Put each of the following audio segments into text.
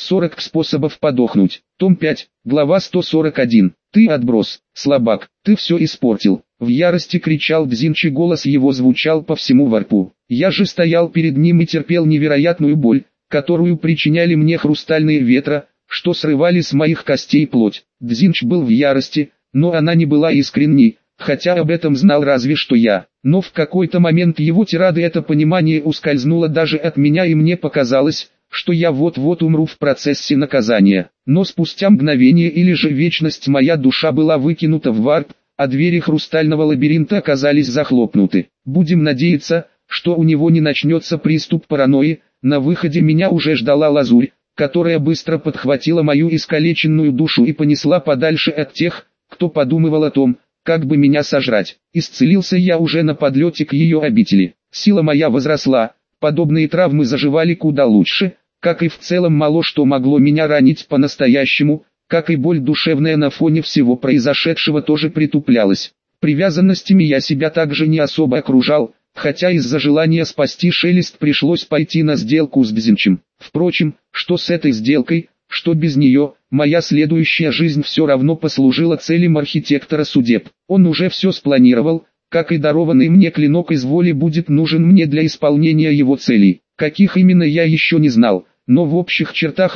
40 способов подохнуть. Том 5, глава 141. Ты отброс, слабак, ты все испортил. В ярости кричал Дзинчи, голос его звучал по всему варпу. Я же стоял перед ним и терпел невероятную боль, которую причиняли мне хрустальные ветра, что срывали с моих костей плоть. Дзинч был в ярости, но она не была искренней, хотя об этом знал разве что я. Но в какой-то момент его тирады это понимание ускользнуло даже от меня, и мне показалось, что я вот-вот умру в процессе наказания. Но спустя мгновение или же вечность моя душа была выкинута в варп, а двери хрустального лабиринта оказались захлопнуты. Будем надеяться, что у него не начнется приступ паранойи. На выходе меня уже ждала Лазурь, которая быстро подхватила мою искалеченную душу и понесла подальше от тех, кто подумывал о том, как бы меня сожрать. Исцелился я уже на подлете к ее обители. Сила моя возросла, подобные травмы заживали куда лучше, как и в целом мало что могло меня ранить по-настоящему, как и боль душевная на фоне всего произошедшего тоже притуплялась. Привязанностями я себя также не особо окружал, хотя из-за желания спасти Шелест пришлось пойти на сделку с Дзинчем. Впрочем, что с этой сделкой, что без нее, моя следующая жизнь все равно послужила целям архитектора судеб. Он уже все спланировал, как и дарованный мне клинок из воли будет нужен мне для исполнения его целей. Каких именно я еще не знал, но в общих чертах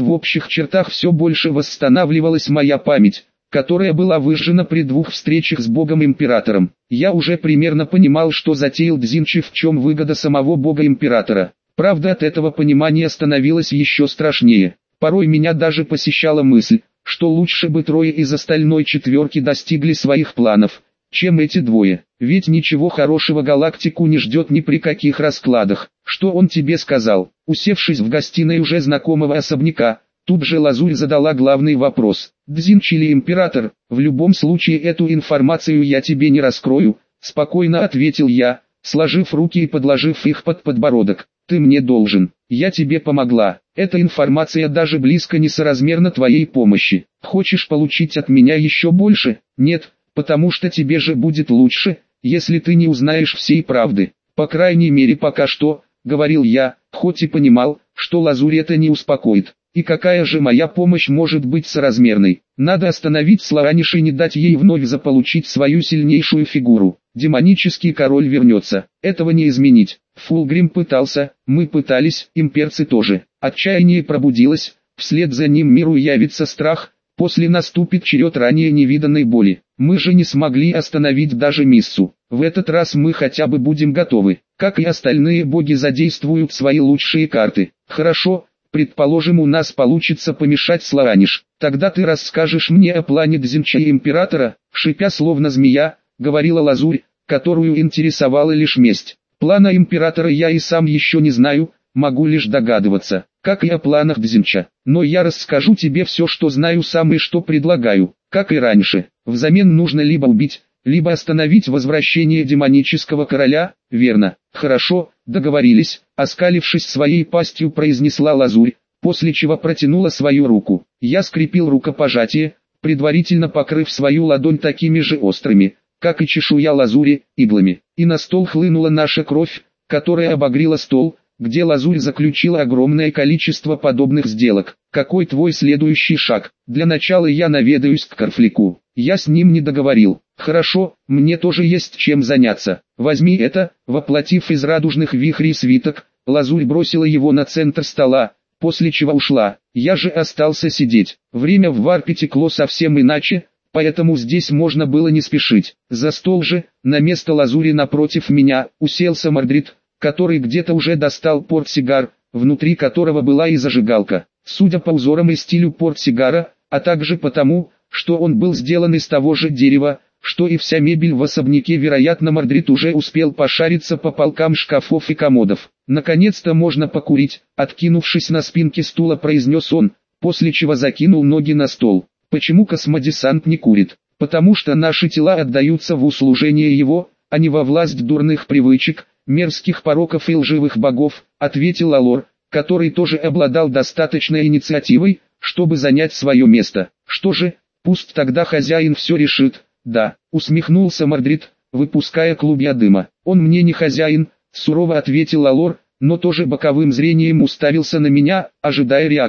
все больше восстанавливалась моя память, которая была выжжена при 2 встречах с Богом-Императором. Я уже примерно понимал, что затеял Дзинчи, в чем выгода самого Бога-Императора. Правда, от этого понимания становилось еще страшнее. Порой меня даже посещала мысль, что лучше бы 3 из остальной 4 достигли своих планов, чем эти 2. Ведь ничего хорошего галактику не ждет ни при каких раскладах. Что он тебе сказал? Усевшись в гостиной уже знакомого особняка, тут же Лазурь задала главный вопрос. Дзинчи или Император? В любом случае эту информацию я тебе не раскрою, спокойно ответил я, сложив руки и подложив их под подбородок. Ты мне должен. Я тебе помогла. Эта информация даже близко не соразмерна твоей помощи. Хочешь получить от меня еще больше? Нет, потому что тебе же будет лучше, если ты не узнаешь всей правды. По крайней мере пока что, говорил я, хоть и понимал, что Лазурь это не успокоит. И какая же моя помощь может быть соразмерной? Надо остановить Слоаниш и не дать ей вновь заполучить свою сильнейшую фигуру. Демонический король вернется. Этого не изменить. Фулгрим пытался, мы пытались, имперцы тоже. Отчаяние пробудилось, вслед за ним миру явится страх, после наступит черед ранее невиданной боли. Мы же не смогли остановить даже Миссу. В этот раз мы хотя бы будем готовы. Как и остальные боги задействуют свои лучшие карты. Хорошо. Предположим, у нас получится помешать Слоаниш. Тогда ты расскажешь мне о плане Дзинча и Императора, шипя словно змея, говорила Лазурь, которую интересовала лишь месть. Плана Императора я и сам еще не знаю, могу лишь догадываться, как и о планах Дзинча. Но я расскажу тебе все, что знаю сам и что предлагаю, как и раньше. Взамен нужно либо убить, либо остановить возвращение демонического короля, верно? Хорошо, договорились, оскалившись своей пастью произнесла Лазурь, после чего протянула свою руку. Я скрепил рукопожатие, предварительно покрыв свою ладонь такими же острыми, как и чешуя Лазури, иглами. И на стол хлынула наша кровь, которая обогрела стол, где Лазурь заключила огромное количество подобных сделок. Какой твой следующий шаг? Для начала я наведаюсь к Корфлику. Я с ним не договорил. Хорошо, мне тоже есть чем заняться. Возьми это, воплотив из радужных вихрей свиток, Лазурь бросила его на центр стола, после чего ушла. Я же остался сидеть. Время в варпе текло совсем иначе, поэтому здесь можно было не спешить. За стол же, на место Лазури напротив меня, уселся Мордрид, который где-то уже достал портсигар, внутри которого была и зажигалка. Судя по узорам и стилю портсигара, а также потому, что он был сделан из того же дерева, что и вся мебель в особняке, вероятно, Мордрид уже успел пошариться по полкам шкафов и комодов. «Наконец-то можно покурить», — откинувшись на спинке стула, произнес он, после чего закинул ноги на стол. «Почему космодесант не курит? Потому что наши тела отдаются в услужение его, а не во власть дурных привычек, мерзких пороков и лживых богов», — ответил Алор, который тоже обладал достаточной инициативой, чтобы занять свое место. «Что же, пусть тогда хозяин все решит». «Да», — усмехнулся Мордрид, выпуская клубья дыма. «Он мне не хозяин», — сурово ответил Алор, но тоже боковым зрением уставился на меня, ожидая реакции.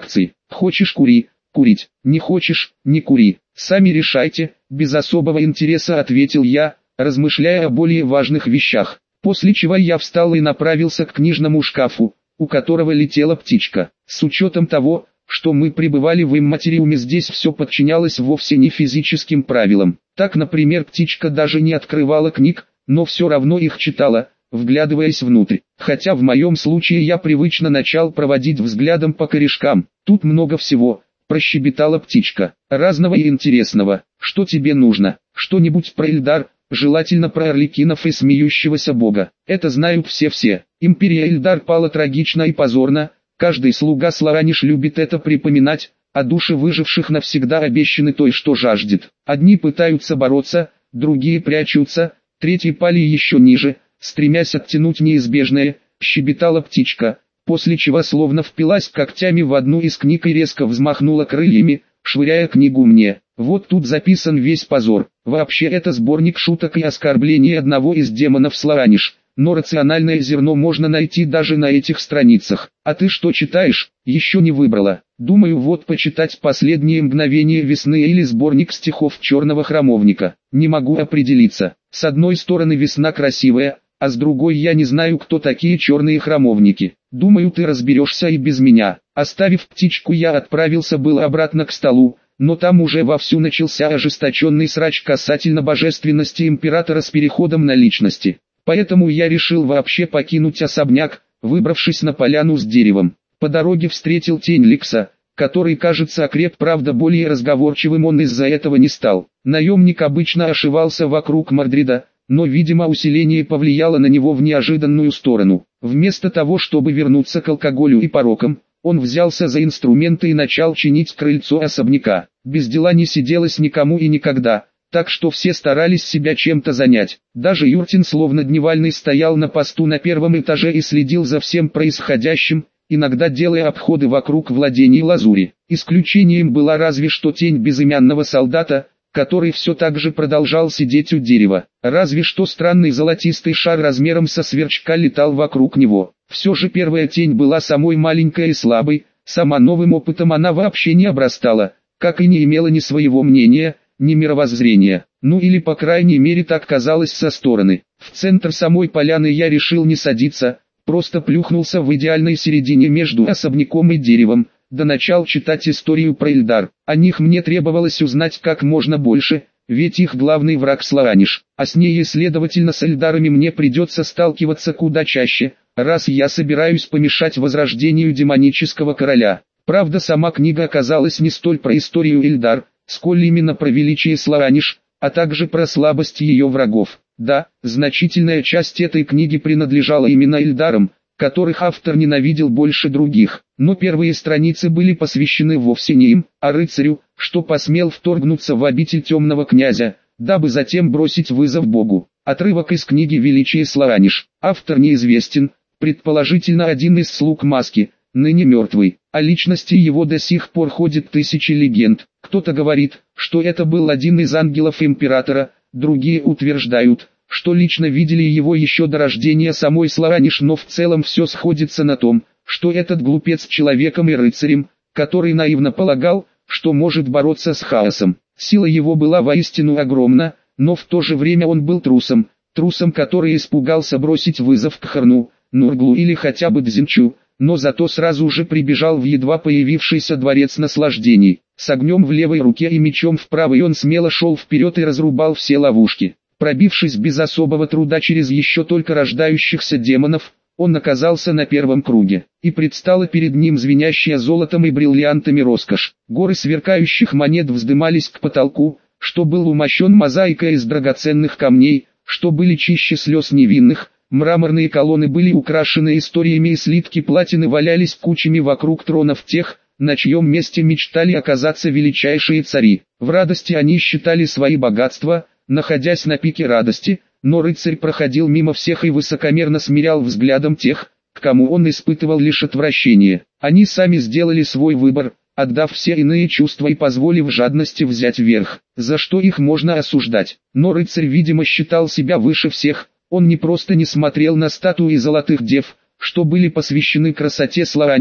Хочешь кури, курить, не хочешь, не кури, сами решайте, без особого интереса ответил я, размышляя о более важных вещах. После чего я встал и направился к книжному шкафу, у которого летела птичка. С учетом того, что мы пребывали в имматериуме, здесь все подчинялось вовсе не физическим правилам. Так, например, птичка даже не открывала книг, но все равно их читала, вглядываясь внутрь. Хотя в моем случае я привычно начал проводить взглядом по корешкам. Тут много всего, прощебетала птичка, разного и интересного. Что тебе нужно? Что-нибудь про Эльдар? Желательно про Орликинов и смеющегося бога. Это знают все. Империя Эльдар пала трагично и позорно. Каждый слуга Слараниш любит это припоминать, а души выживших навсегда обещаны той, что жаждет. Одни пытаются бороться, другие прячутся, третьи пали еще ниже, стремясь оттянуть неизбежное, щебетала птичка, после чего словно впилась когтями в одну из книг и резко взмахнула крыльями, швыряя книгу мне. Вот тут записан весь позор. Вообще это сборник шуток и оскорблений одного из демонов Слараниш, но рациональное зерно можно найти даже на этих страницах. А ты что читаешь? Еще не выбрала. Думаю, вот почитать «Последние мгновения весны» или сборник стихов Черного Храмовника. Не могу определиться. С одной стороны весна красивая, а с другой я не знаю, кто такие черные храмовники. Думаю, ты разберешься и без меня. Оставив птичку, я отправился было обратно к столу, но там уже вовсю начался ожесточенный срач касательно божественности императора с переходом на личности. Поэтому я решил вообще покинуть особняк, выбравшись на поляну с деревом. По дороге встретил тень Ликса, который, кажется, окреп, правда более разговорчивым он из-за этого не стал. Наемник обычно ошивался вокруг Мордрида, но, видимо, усиление повлияло на него в неожиданную сторону. Вместо того, чтобы вернуться к алкоголю и порокам, он взялся за инструменты и начал чинить крыльцо особняка. Без дела не сиделось никому и никогда, так что все старались себя чем-то занять. Даже Юртин словно дневальный стоял на посту на первом этаже и следил за всем происходящим, иногда делая обходы вокруг владений Лазури. Исключением была разве что тень безымянного солдата, который все так же продолжал сидеть у дерева. Разве что странный золотистый шар размером со сверчка летал вокруг него. Все же первая тень была самой маленькой и слабой, сама новым опытом она вообще не обрастала, как и не имела ни своего мнения, ни мировоззрения. Ну или по крайней мере так казалось со стороны. В центр самой поляны я решил не садиться, просто плюхнулся в идеальной середине между особняком и деревом, да начал читать историю про Эльдар. О них мне требовалось узнать как можно больше, ведь их главный враг Слараниш, а с ней и следовательно с Эльдарами мне придется сталкиваться куда чаще, раз я собираюсь помешать возрождению демонического короля. Правда, сама книга оказалась не столь про историю Эльдар, сколь именно про величие Слараниш, а также про слабость ее врагов. Да, значительная часть этой книги принадлежала именно Эльдарам, которых автор ненавидел больше других, но первые страницы были посвящены вовсе не им, а рыцарю, что посмел вторгнуться в обитель темного князя, дабы затем бросить вызов богу. Отрывок из книги «Величие Слараниш». Автор неизвестен, предположительно один из слуг Маски, ныне мертвый. О личности его до сих пор ходят тысячи легенд. Кто-то говорит, что это был один из ангелов императора, другие утверждают, что лично видели его еще до рождения самой Слараниш, но в целом все сходится на том, что этот глупец человеком и рыцарем, который наивно полагал, что может бороться с хаосом. Сила его была воистину огромна, но в то же время он был трусом, который испугался бросить вызов Кхарну, Нурглу или хотя бы Дзинчу, но зато сразу же прибежал в едва появившийся дворец наслаждений. С огнем в левой руке и мечом в правой он смело шел вперед и разрубал все ловушки. Пробившись без особого труда через еще только рождающихся демонов, он оказался на первом круге, и предстала перед ним звенящая золотом и бриллиантами роскошь. Горы сверкающих монет вздымались к потолку, что был умощен мозаикой из драгоценных камней, что были чище слез невинных. Мраморные колонны были украшены историями и слитки платины валялись кучами вокруг тронов тех, на чьем месте мечтали оказаться величайшие цари. В радости они считали свои богатства, находясь на пике радости, но рыцарь проходил мимо всех и высокомерно смирял взглядом тех, к кому он испытывал лишь отвращение. Они сами сделали свой выбор, отдав все иные чувства и позволив жадности взять верх, за что их можно осуждать. Но рыцарь, видимо, считал себя выше всех. Он не просто не смотрел на статуи золотых дев, что были посвящены красоте Слараниш,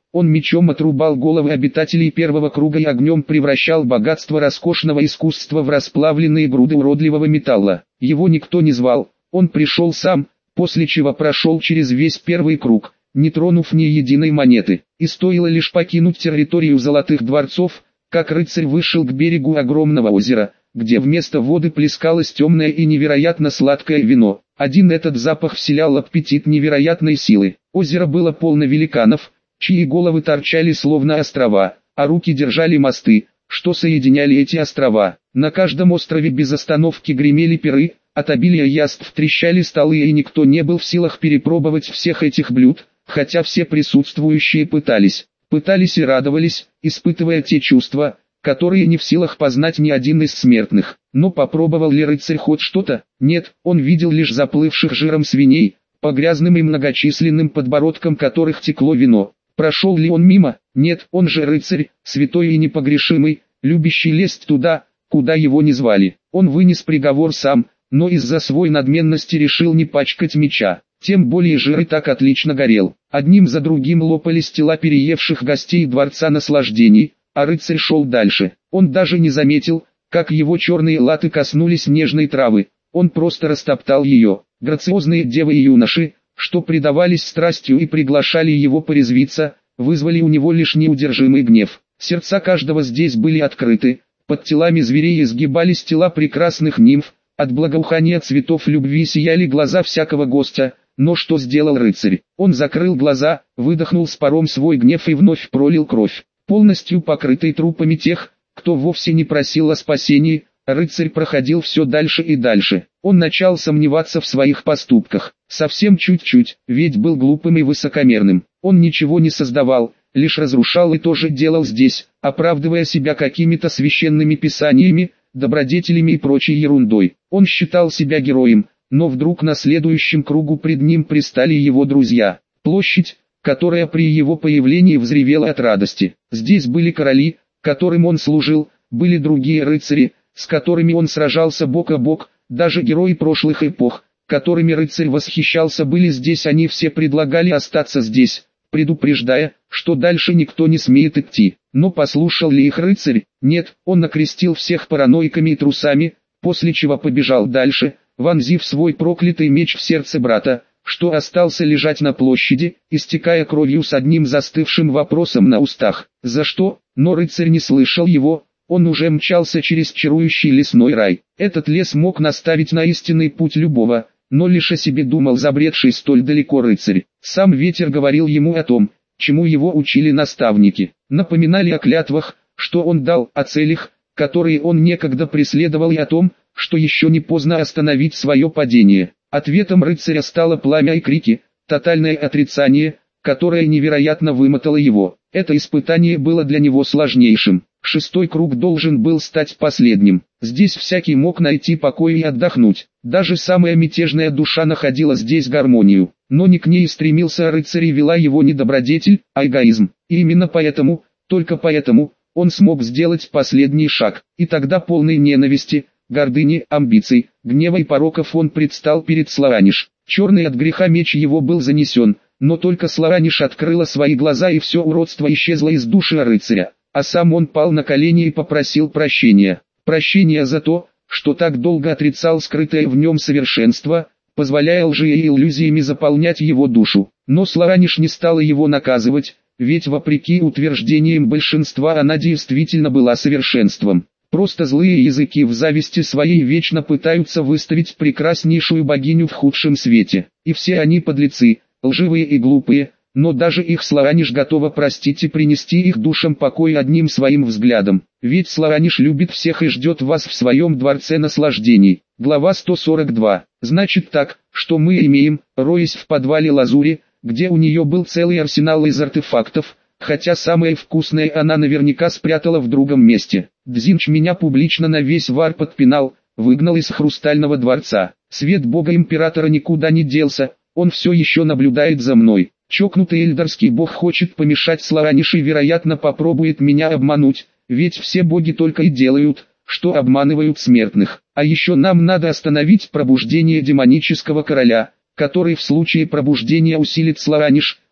Он мечом отрубал головы обитателей первого круга и огнем превращал богатство роскошного искусства в расплавленные груды уродливого металла. Его никто не звал, он пришел сам, после чего прошел через весь первый круг, не тронув ни единой монеты. И стоило лишь покинуть территорию золотых дворцов, как рыцарь вышел к берегу огромного озера, где вместо воды плескалось темное и невероятно сладкое вино. Один этот запах вселял аппетит невероятной силы. Озеро было полно великанов, чьи головы торчали словно острова, а руки держали мосты, что соединяли эти острова. На каждом острове без остановки гремели пиры, от обилия яств трещали столы, и никто не был в силах перепробовать всех этих блюд, хотя все присутствующие пытались и радовались, испытывая те чувства, которые не в силах познать ни один из смертных. Но попробовал ли рыцарь хоть что-то? Нет, он видел лишь заплывших жиром свиней, по грязным и многочисленным подбородкам которых текло вино. Прошел ли он мимо? Нет, он же рыцарь, святой и непогрешимый, любящий лезть туда, куда его не звали. Он вынес приговор сам, но из-за своей надменности решил не пачкать меча. Тем более жир и так отлично горел. Одним за другим лопались тела переевших гостей дворца наслаждений, а рыцарь шел дальше. Он даже не заметил, как его черные латы коснулись нежной травы. Он просто растоптал ее. Грациозные девы и юноши, что предавались страстью и приглашали его порезвиться, вызвали у него лишь неудержимый гнев. Сердца каждого здесь были открыты, под телами зверей изгибались тела прекрасных нимф, от благоухания цветов любви сияли глаза всякого гостя. Но что сделал рыцарь? Он закрыл глаза, выдохнул с паром свой гнев и вновь пролил кровь. Полностью покрытый трупами тех, кто вовсе не просил о спасении, рыцарь проходил все дальше и дальше. Он начал сомневаться в своих поступках. Совсем чуть-чуть, ведь был глупым и высокомерным. Он ничего не создавал, лишь разрушал и тоже делал здесь, оправдывая себя какими-то священными писаниями, добродетелями и прочей ерундой. Он считал себя героем, но вдруг на следующем кругу пред ним пристали его друзья. Площадь, которая при его появлении взревела от радости. Здесь были короли, которым он служил, были другие рыцари, с которыми он сражался бок о бок, даже герои прошлых эпох, которыми рыцарь восхищался, были здесь. Они все предлагали остаться здесь, предупреждая, что дальше никто не смеет идти. Но послушал ли их рыцарь? Нет, он окрестил всех параноиками и трусами, после чего побежал дальше, вонзив свой проклятый меч в сердце брата, что остался лежать на площади, истекая кровью с одним застывшим вопросом на устах. За что? Но рыцарь не слышал его, он уже мчался через чарующий лесной рай. Этот лес мог наставить на истинный путь любого, но лишь о себе думал забредший столь далеко рыцарь. Сам ветер говорил ему о том, чему его учили наставники. Напоминали о клятвах, что он дал, о целях, которые он некогда преследовал, и о том, что еще не поздно остановить свое падение. Ответом рыцаря стало пламя и крики, тотальное отрицание, которое невероятно вымотало его. Это испытание было для него сложнейшим. Шестой круг должен был стать последним. Здесь всякий мог найти покой и отдохнуть. Даже самая мятежная душа находила здесь гармонию. Но не к ней стремился рыцарь, и вела его не добродетель, а эгоизм. И именно поэтому, только поэтому, он смог сделать последний шаг. И тогда полной ненависти, гордыни, амбиций, гнева и пороков он предстал перед Слораниш. Черный от греха меч его был занесен, но только Слораниш открыла свои глаза, и все уродство исчезло из души рыцаря. А сам он пал на колени и попросил прощения. Прощения за то, что так долго отрицал скрытое в нем совершенство, позволяя лжи и иллюзиями заполнять его душу. Но Слораниш не стала его наказывать, ведь вопреки утверждениям большинства она действительно была совершенством. Просто злые языки в зависти своей вечно пытаются выставить прекраснейшую богиню в худшем свете. И все они подлецы, лживые и глупые, но даже их Слораниш готова простить и принести их душам покой одним своим взглядом. Ведь Слораниш любит всех и ждет вас в своем дворце наслаждений. Глава 142. Значит так, что мы имеем, роясь в подвале Лазури, где у нее был целый арсенал из артефактов, хотя самое вкусное она наверняка спрятала в другом месте. Дзинч меня публично на весь Вар подпинал, выгнал из Хрустального дворца. Свет бога императора никуда не делся, он все еще наблюдает за мной. Чокнутый эльдарский бог хочет помешать Слораниш и, вероятно, попробует меня обмануть, ведь все боги только и делают, что обманывают смертных. А еще нам надо остановить пробуждение демонического короля, который в случае пробуждения усилит Слораниш,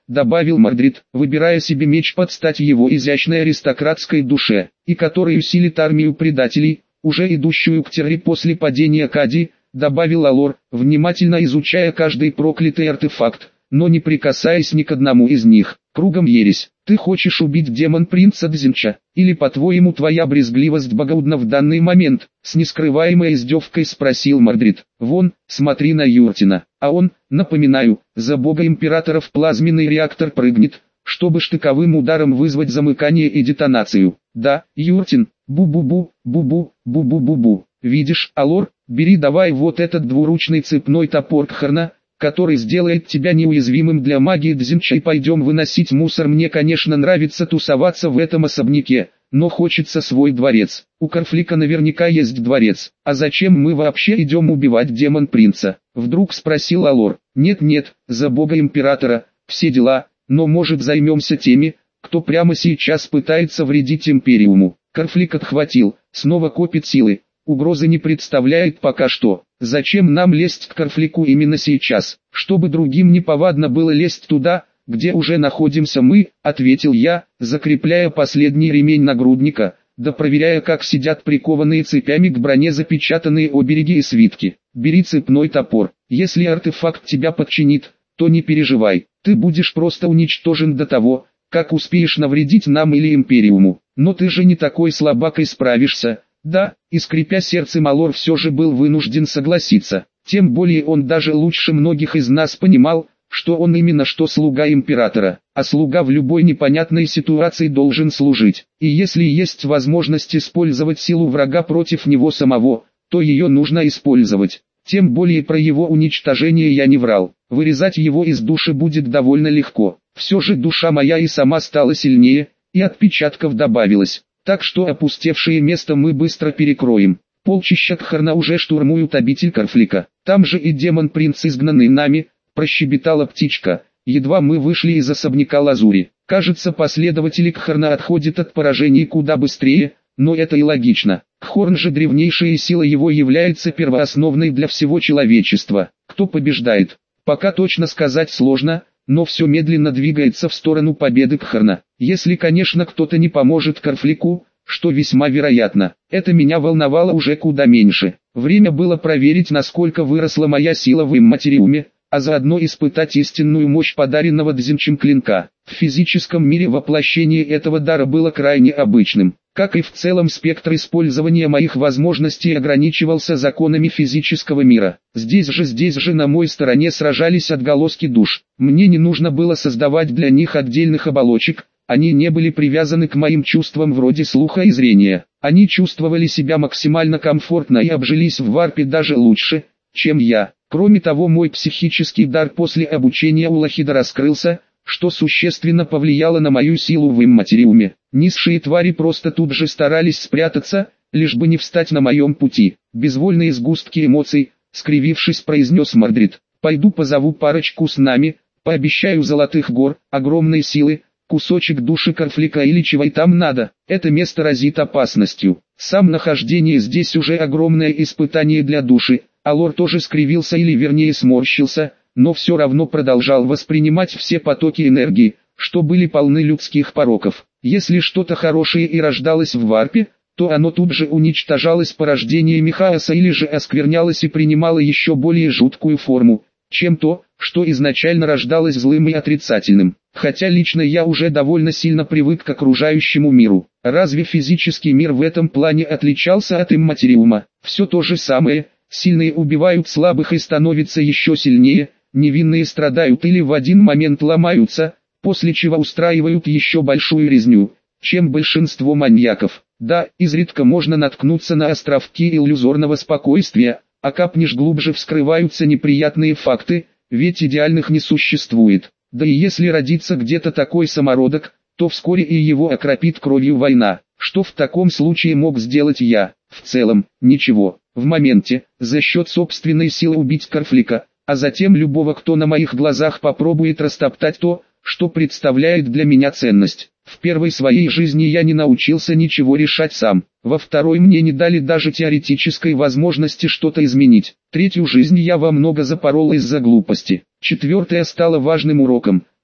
добавил Мордрид, выбирая себе меч под стать его изящной аристократской душе, и который усилит армию предателей, уже идущую к Терри после падения Кади, добавил Алор, внимательно изучая каждый проклятый артефакт, но не прикасаясь ни к одному из них. Кругом ересь. Ты хочешь убить демон-принца Дзинча? Или по-твоему твоя брезгливость богоугодна в данный момент? С нескрываемой издевкой спросил Мордрид. Вон, смотри на Юртина. А он, напоминаю, за бога императора в плазменный реактор прыгнет, чтобы штыковым ударом вызвать замыкание и детонацию. Да, Юртин, бу-бу-бу, бу-бу, бу-бу-бу-бу. Видишь, Алор, бери давай вот этот двуручный цепной топор Кхарна, который сделает тебя неуязвимым для магии Дзинча, и пойдем выносить мусор. Мне, конечно, нравится тусоваться в этом особняке, но хочется свой дворец. У Карфлика наверняка есть дворец. А зачем мы вообще идем убивать демон-принца? Вдруг спросил Алор. Нет-нет, за бога императора, все дела, но может займемся теми, кто прямо сейчас пытается вредить Империуму. Карфлик отхватил, снова копит силы. Угрозы не представляет пока что. Зачем нам лезть к Карфлику именно сейчас? Чтобы другим неповадно было лезть туда, где уже находимся мы, ответил я, закрепляя последний ремень нагрудника, да проверяя, как сидят прикованные цепями к броне запечатанные обереги и свитки. Бери цепной топор. Если артефакт тебя подчинит, то не переживай, ты будешь просто уничтожен до того, как успеешь навредить нам или Империуму. Но ты же не такой слабак и справишься. Да, и скрипя сердцем Алор все же был вынужден согласиться. Тем более он даже лучше многих из нас понимал, что он именно что слуга императора, а слуга в любой непонятной ситуации должен служить. И если есть возможность использовать силу врага против него самого, то ее нужно использовать. Тем более про его уничтожение я не врал. Вырезать его из души будет довольно легко. Все же душа моя и сама стала сильнее, и отпечатков добавилось. Так что опустевшее место мы быстро перекроем. Полчища Кхарна уже штурмуют обитель Карфлика. Там же и демон-принц, изгнанный нами, прощебетала птичка. Едва мы вышли из особняка Лазури. Кажется, последователи Кхарна отходят от поражений куда быстрее, но это и логично. Кхорн же, древнейшая сила его, является первоосновной для всего человечества. Кто побеждает? Пока точно сказать сложно, но все медленно двигается в сторону победы Кхарна. Если, конечно, кто-то не поможет Карфлику, что весьма вероятно. Это меня волновало уже куда меньше. Время было проверить, насколько выросла моя сила в Имматериуме, а заодно испытать истинную мощь подаренного Дзинчем клинка. В физическом мире воплощение этого дара было крайне обычным. Как и в целом, спектр использования моих возможностей ограничивался законами физического мира. Здесь же на моей стороне сражались отголоски душ. Мне не нужно было создавать для них отдельных оболочек, они не были привязаны к моим чувствам вроде слуха и зрения. Они чувствовали себя максимально комфортно и обжились в варпе даже лучше, чем я. Кроме того, мой психический дар после обучения у Лохида раскрылся, что существенно повлияло на мою силу в Имматериуме. Низшие твари просто тут же старались спрятаться, лишь бы не встать на моем пути. Безвольные сгустки эмоций, скривившись, произнес Мордрид. Пойду позову парочку с нами, пообещаю золотых гор, огромной силы, кусочек души Карфлика или чего и там надо. Это место разит опасностью. Сам нахождение здесь уже огромное испытание для души. Алор тоже скривился, или вернее сморщился, но все равно продолжал воспринимать все потоки энергии, что были полны людских пороков. Если что-то хорошее и рождалось в варпе, то оно тут же уничтожалось порождениями хаоса или же осквернялось и принимало еще более жуткую форму, чем то, что изначально рождалось злым и отрицательным. Хотя лично я уже довольно сильно привык к окружающему миру. Разве физический мир в этом плане отличался от Имматериума? Все то же самое, сильные убивают слабых и становятся еще сильнее, невинные страдают или в один момент ломаются, после чего устраивают еще большую резню, чем большинство маньяков. Да, изредка можно наткнуться на островки иллюзорного спокойствия, а капнешь глубже, вскрываются неприятные факты, ведь идеальных не существует. Да и если родится где-то такой самородок, то вскоре и его окропит кровью война. Что в таком случае мог сделать я? В целом, ничего. В моменте, за счет собственной силы убить Карфлика, а затем любого, кто на моих глазах попробует растоптать то, что представляет для меня ценность. В первой своей жизни я не научился ничего решать сам. Во второй мне не дали даже теоретической возможности что-то изменить. Третью жизнь я во много запорол из-за глупости. Четвертая стала важным уроком.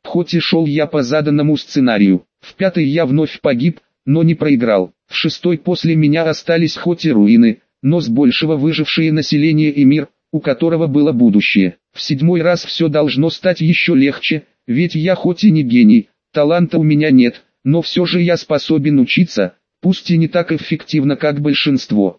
Хоть и шел я по заданному сценарию, в 5-й я вновь погиб, но не проиграл. В 6-й после меня остались хоть и руины, но с большего выжившее население и мир, у которого было будущее. В 7-й раз все должно стать еще легче, ведь я хоть и не гений, таланта у меня нет, но все же я способен учиться, пусть и не так эффективно, как большинство.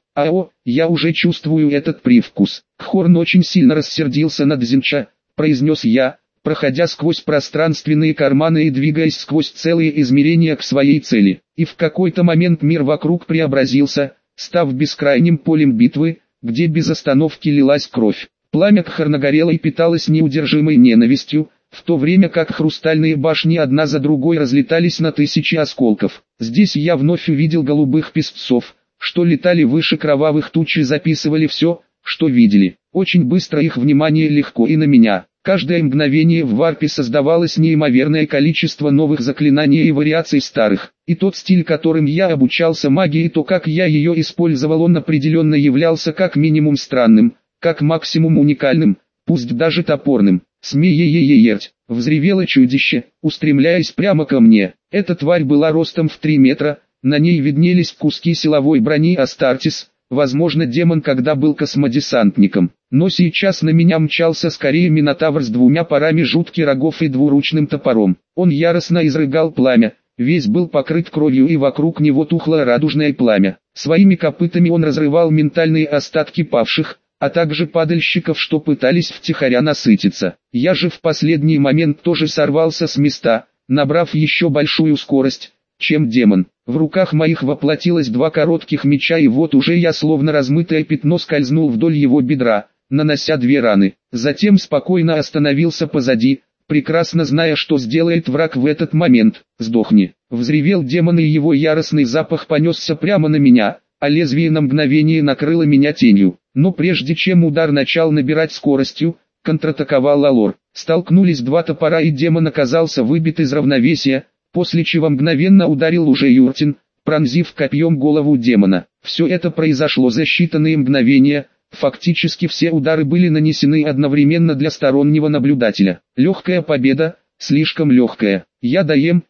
Я уже чувствую этот привкус. Кхорн очень сильно рассердился на Дзинча, произнес я, проходя сквозь пространственные карманы и двигаясь сквозь целые измерения к своей цели. И в какой-то момент мир вокруг преобразился, став бескрайним полем битвы, где без остановки лилась кровь. Пламя Кхорна горело и питалось неудержимой ненавистью, в то время как хрустальные башни одна за другой разлетались на тысячи осколков. Здесь я вновь увидел голубых песцов, что летали выше кровавых туч и записывали все, что видели. Очень быстро их внимание легко и на меня. Каждое мгновение в варпе создавалось неимоверное количество новых заклинаний и вариаций старых. И тот стиль, которым я обучался магии, и то, как я ее использовал, он определенно являлся как минимум странным, как максимум уникальным, пусть даже топорным. «Смееееерть!» — взревело чудище, устремляясь прямо ко мне. Эта тварь была ростом в 3 метра, на ней виднелись куски силовой брони Астартес, возможно демон когда был космодесантником. Но сейчас на меня мчался скорее Минотавр с 2 парами жутких рогов и двуручным топором. Он яростно изрыгал пламя, весь был покрыт кровью и вокруг него тухло радужное пламя. Своими копытами он разрывал ментальные остатки павших, а также падальщиков, что пытались втихаря насытиться. Я же в последний момент тоже сорвался с места, набрав еще большую скорость, чем демон. В руках моих воплотилось 2 коротких меча, и вот уже я словно размытое пятно скользнул вдоль его бедра, нанося 2 раны. Затем спокойно остановился позади, прекрасно зная, что сделает враг в этот момент. «Сдохни!» — взревел демон, и его яростный запах понесся прямо на меня, а лезвие на мгновение накрыло меня тенью. Но прежде чем удар начал набирать скоростью, контратаковал Алор. Столкнулись 2 топора, и демон оказался выбит из равновесия, после чего мгновенно ударил уже Юртин, пронзив копьем голову демона. Все это произошло за считанные мгновения, фактически все удары были нанесены одновременно для стороннего наблюдателя. Легкая победа, слишком легкая. Я доем,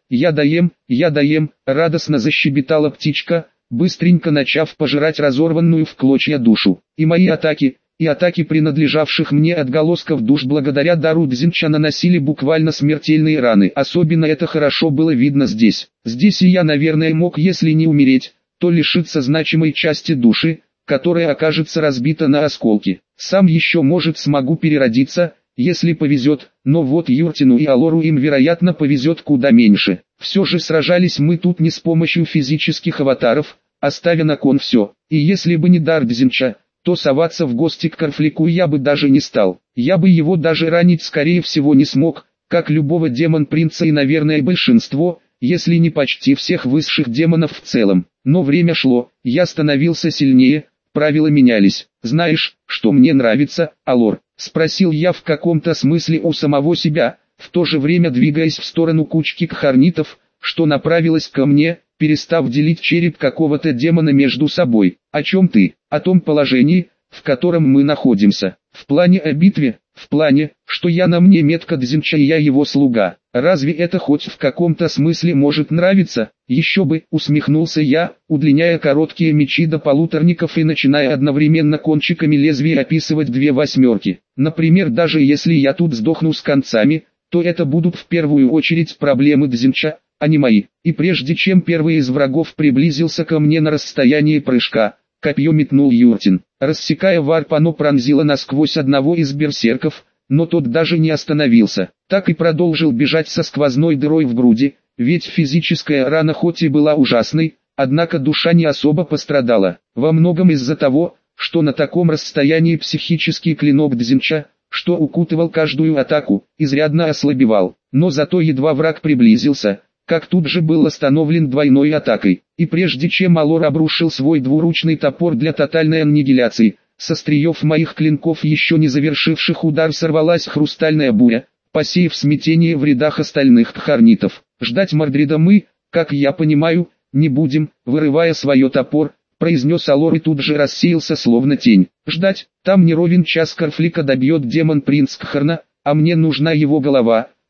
радостно защебетала птичка, быстренько начав пожирать разорванную в клочья душу. И мои атаки, и атаки принадлежавших мне отголосков душ благодаря дару Дзинча наносили буквально смертельные раны. Особенно это хорошо было видно здесь. Здесь и я, наверное, мог, если не умереть, то лишиться значимой части души, которая окажется разбита на осколки. Сам еще, может, смогу переродиться, если повезет, но вот Юртину и Алору им, вероятно, повезет куда меньше. Все же сражались мы тут не с помощью физических аватаров, оставя на кон все. И если бы не дар Дзинча, то соваться в гости к Карфлику я бы даже не стал. Я бы его даже ранить скорее всего не смог, как любого демон-принца и, наверное, большинство, если не почти всех высших демонов в целом. Но время шло, я становился сильнее, правила менялись. «Знаешь, что мне нравится, Алор?» — спросил я в каком-то смысле у самого себя, в то же время двигаясь в сторону кучки кхарнитов, что направилась ко мне, перестав делить череп какого-то демона между собой. «О чем ты?» «О том положении, в котором мы находимся. В плане о битве, в плане, что я на мне метка Дзинча и я его слуга. Разве это хоть в каком-то смысле может нравиться?» «Еще бы», — усмехнулся я, удлиняя короткие мечи до полуторников и начиная одновременно кончиками лезвия описывать 2 восьмерки. «Например, даже если я тут сдохну с концами, то это будут в первую очередь проблемы Дзинча, а не мои». И прежде чем первый из врагов приблизился ко мне на расстояние прыжка, копье метнул Юртин. Рассекая варп, оно пронзило насквозь одного из берсерков, но тот даже не остановился. Так и продолжил бежать со сквозной дырой в груди, ведь физическая рана хоть и была ужасной, однако душа не особо пострадала. Во многом из-за того, что на таком расстоянии психический клинок Дзинча, что укутывал каждую атаку, изрядно ослабевал. Но зато едва враг приблизился, как тут же был остановлен двойной атакой. И прежде чем Алор обрушил свой двуручный топор для тотальной аннигиляции, со остриев моих клинков, еще не завершивших удар, сорвалась хрустальная буря, посеяв смятение в рядах остальных кхарнитов. «Ждать Мордрида мы, как я понимаю, не будем», — вырывая свое топор, произнес Алор и тут же рассеялся словно тень. «Ждать, там не ровен час Карфлика добьет демон-принц Кхарна, а мне нужна его голова,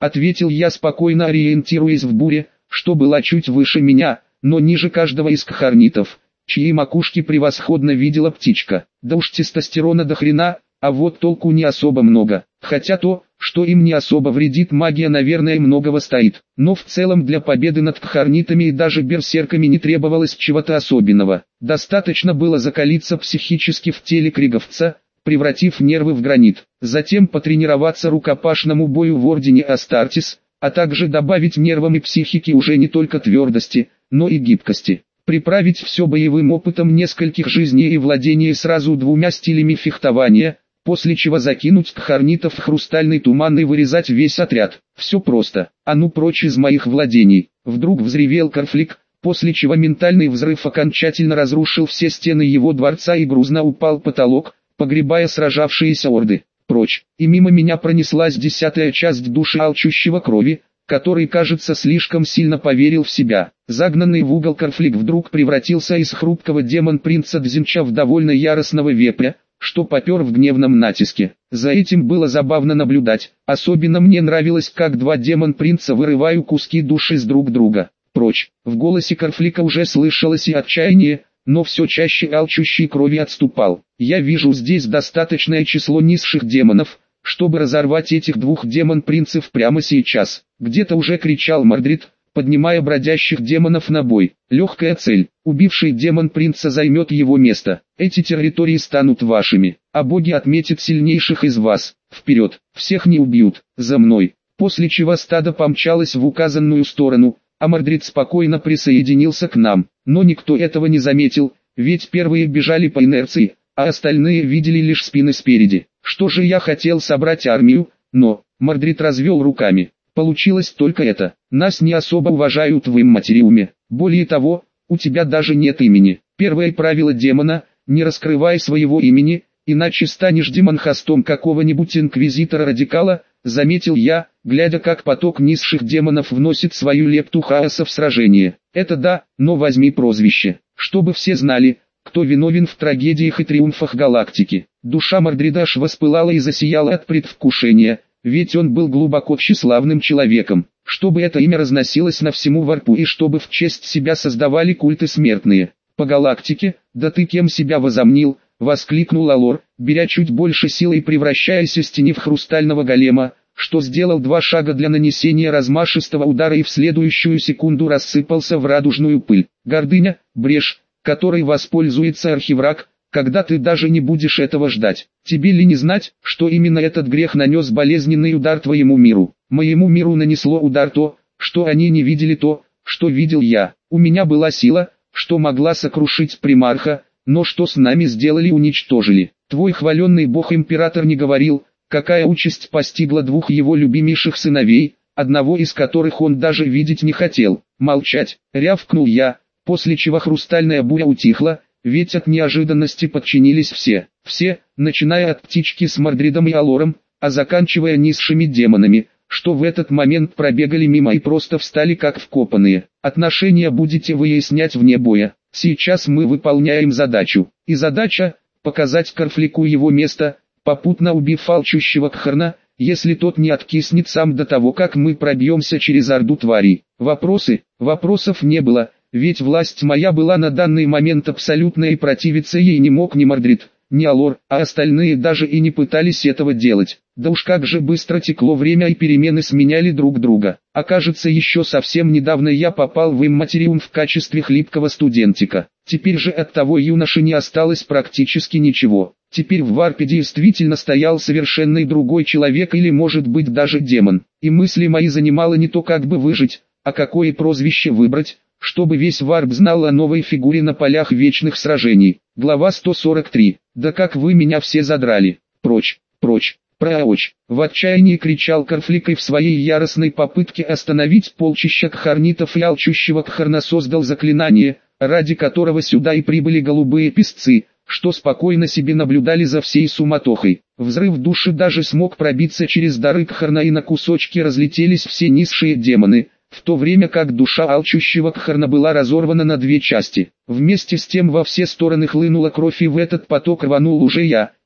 ответил я спокойно, ориентируясь в буре, что была чуть выше меня, но ниже каждого из кхарнитов, чьи макушки превосходно видела птичка. Да уж тестостерона до хрена, а вот толку не особо много, хотя то, что им не особо вредит магия, наверное, многого стоит. Но в целом для победы над кхарнитами и даже берсерками не требовалось чего-то особенного. Достаточно было закалиться психически в теле криговца, превратив нервы в гранит, затем потренироваться рукопашному бою в Ордене Астартес, а также добавить нервам и психике уже не только твердости, но и гибкости. Приправить все боевым опытом нескольких жизней и владение сразу двумя стилями фехтования, после чего закинуть кхарнитов в хрустальный туман и вырезать весь отряд. Все просто. А ну прочь из моих владений. Вдруг взревел Корфлик, после чего ментальный взрыв окончательно разрушил все стены его дворца и грузно упал потолок, погребая сражавшиеся орды. Прочь. И мимо меня пронеслась 10-я часть души алчущего крови, который, кажется, слишком сильно поверил в себя. Загнанный в угол Корфлик вдруг превратился из хрупкого демон-принца Дзинча в довольно яростного вепря, что попер в гневном натиске. За этим было забавно наблюдать, особенно мне нравилось, как два демон-принца вырывают куски души с друг друга. Прочь. В голосе Корфлика уже слышалось и отчаяние, но все чаще алчущий крови отступал. Я вижу здесь достаточное число низших демонов, чтобы разорвать этих двух демон-принцев прямо сейчас. Где-то уже кричал Мордрид, поднимая бродящих демонов на бой. Легкая цель. Убивший демон-принца займет его место. Эти территории станут вашими, а боги отметят сильнейших из вас. Вперед, всех не убьют, за мной. После чего стадо помчалось в указанную сторону, а Мордрид спокойно присоединился к нам. Но никто этого не заметил, ведь первые бежали по инерции, а остальные видели лишь спины спереди. Что же, я хотел собрать армию, но Мордрид развел руками. Получилось только это. Нас не особо уважают в имматериуме. Более того, у тебя даже нет имени. Первое правило демона – не раскрывай своего имени, иначе станешь демон-хостом какого-нибудь инквизитора-радикала, заметил я, глядя, как поток низших демонов вносит свою лепту хаоса в сражение. Это да, но возьми прозвище, чтобы все знали, кто виновен в трагедиях и триумфах галактики. Душа Мордрида аж воспылала и засияла от предвкушения, ведь он был глубоко тщеславным человеком. Чтобы это имя разносилось на всему варпу и чтобы в честь себя создавали культы смертные. По галактике, да ты кем себя возомнил, воскликнул Алор, беря чуть больше силы и превращаясь из тени в хрустального голема, что сделал 2 шага для нанесения размашистого удара и в следующую секунду рассыпался в радужную пыль. Гордыня, брешь, которой воспользуется архивраг, когда ты даже не будешь этого ждать. Тебе ли не знать, что именно этот грех нанес болезненный удар твоему миру? Моему миру нанесло удар то, что они не видели, то, что видел я. У меня была сила, что могла сокрушить примарха, но что с нами сделали, уничтожили. Твой хваленный бог-император не говорил, какая участь постигла 2 его любимейших сыновей, одного из которых он даже видеть не хотел. Молчать, рявкнул я, после чего хрустальная буря утихла, ведь от неожиданности подчинились все, начиная от птички с Мордридом и Алором, а заканчивая низшими демонами, что в этот момент пробегали мимо и просто встали как вкопанные. Отношения будете выяснять вне боя. Сейчас мы выполняем задачу. И задача – показать Корфлику его место, попутно убив алчущего кхарна, если тот не откиснет сам до того, как мы пробьемся через орду тварей. Вопросы? Вопросов не было, ведь власть моя была на данный момент абсолютная и противиться ей не мог ни Мордрид, ни Алор, а остальные даже и не пытались этого делать. Да уж как же быстро текло время и перемены сменяли друг друга. Окажется, еще совсем недавно я попал в имматериум в качестве хлипкого студентика. Теперь же от того юноши не осталось практически ничего. Теперь в варпе действительно стоял совершенно другой человек или может быть даже демон. И мысли мои занимало не то, как бы выжить, а какое прозвище выбрать, чтобы весь варп знал о новой фигуре на полях вечных сражений. Глава 143. Да как вы меня все задрали. Прочь, прочь. «Прочь!» — в отчаянии кричал Корфлик и в своей яростной попытке остановить полчища кхарнитов и алчущего кхарна создал заклинание, ради которого сюда и прибыли голубые песцы, что спокойно себе наблюдали за всей суматохой. Взрыв души даже смог пробиться через дары кхарна и на кусочки разлетелись все низшие демоны, в то время как душа алчущего кхарна была разорвана на 2 части. Вместе с тем во все стороны хлынула кровь и в этот поток рванул уже я,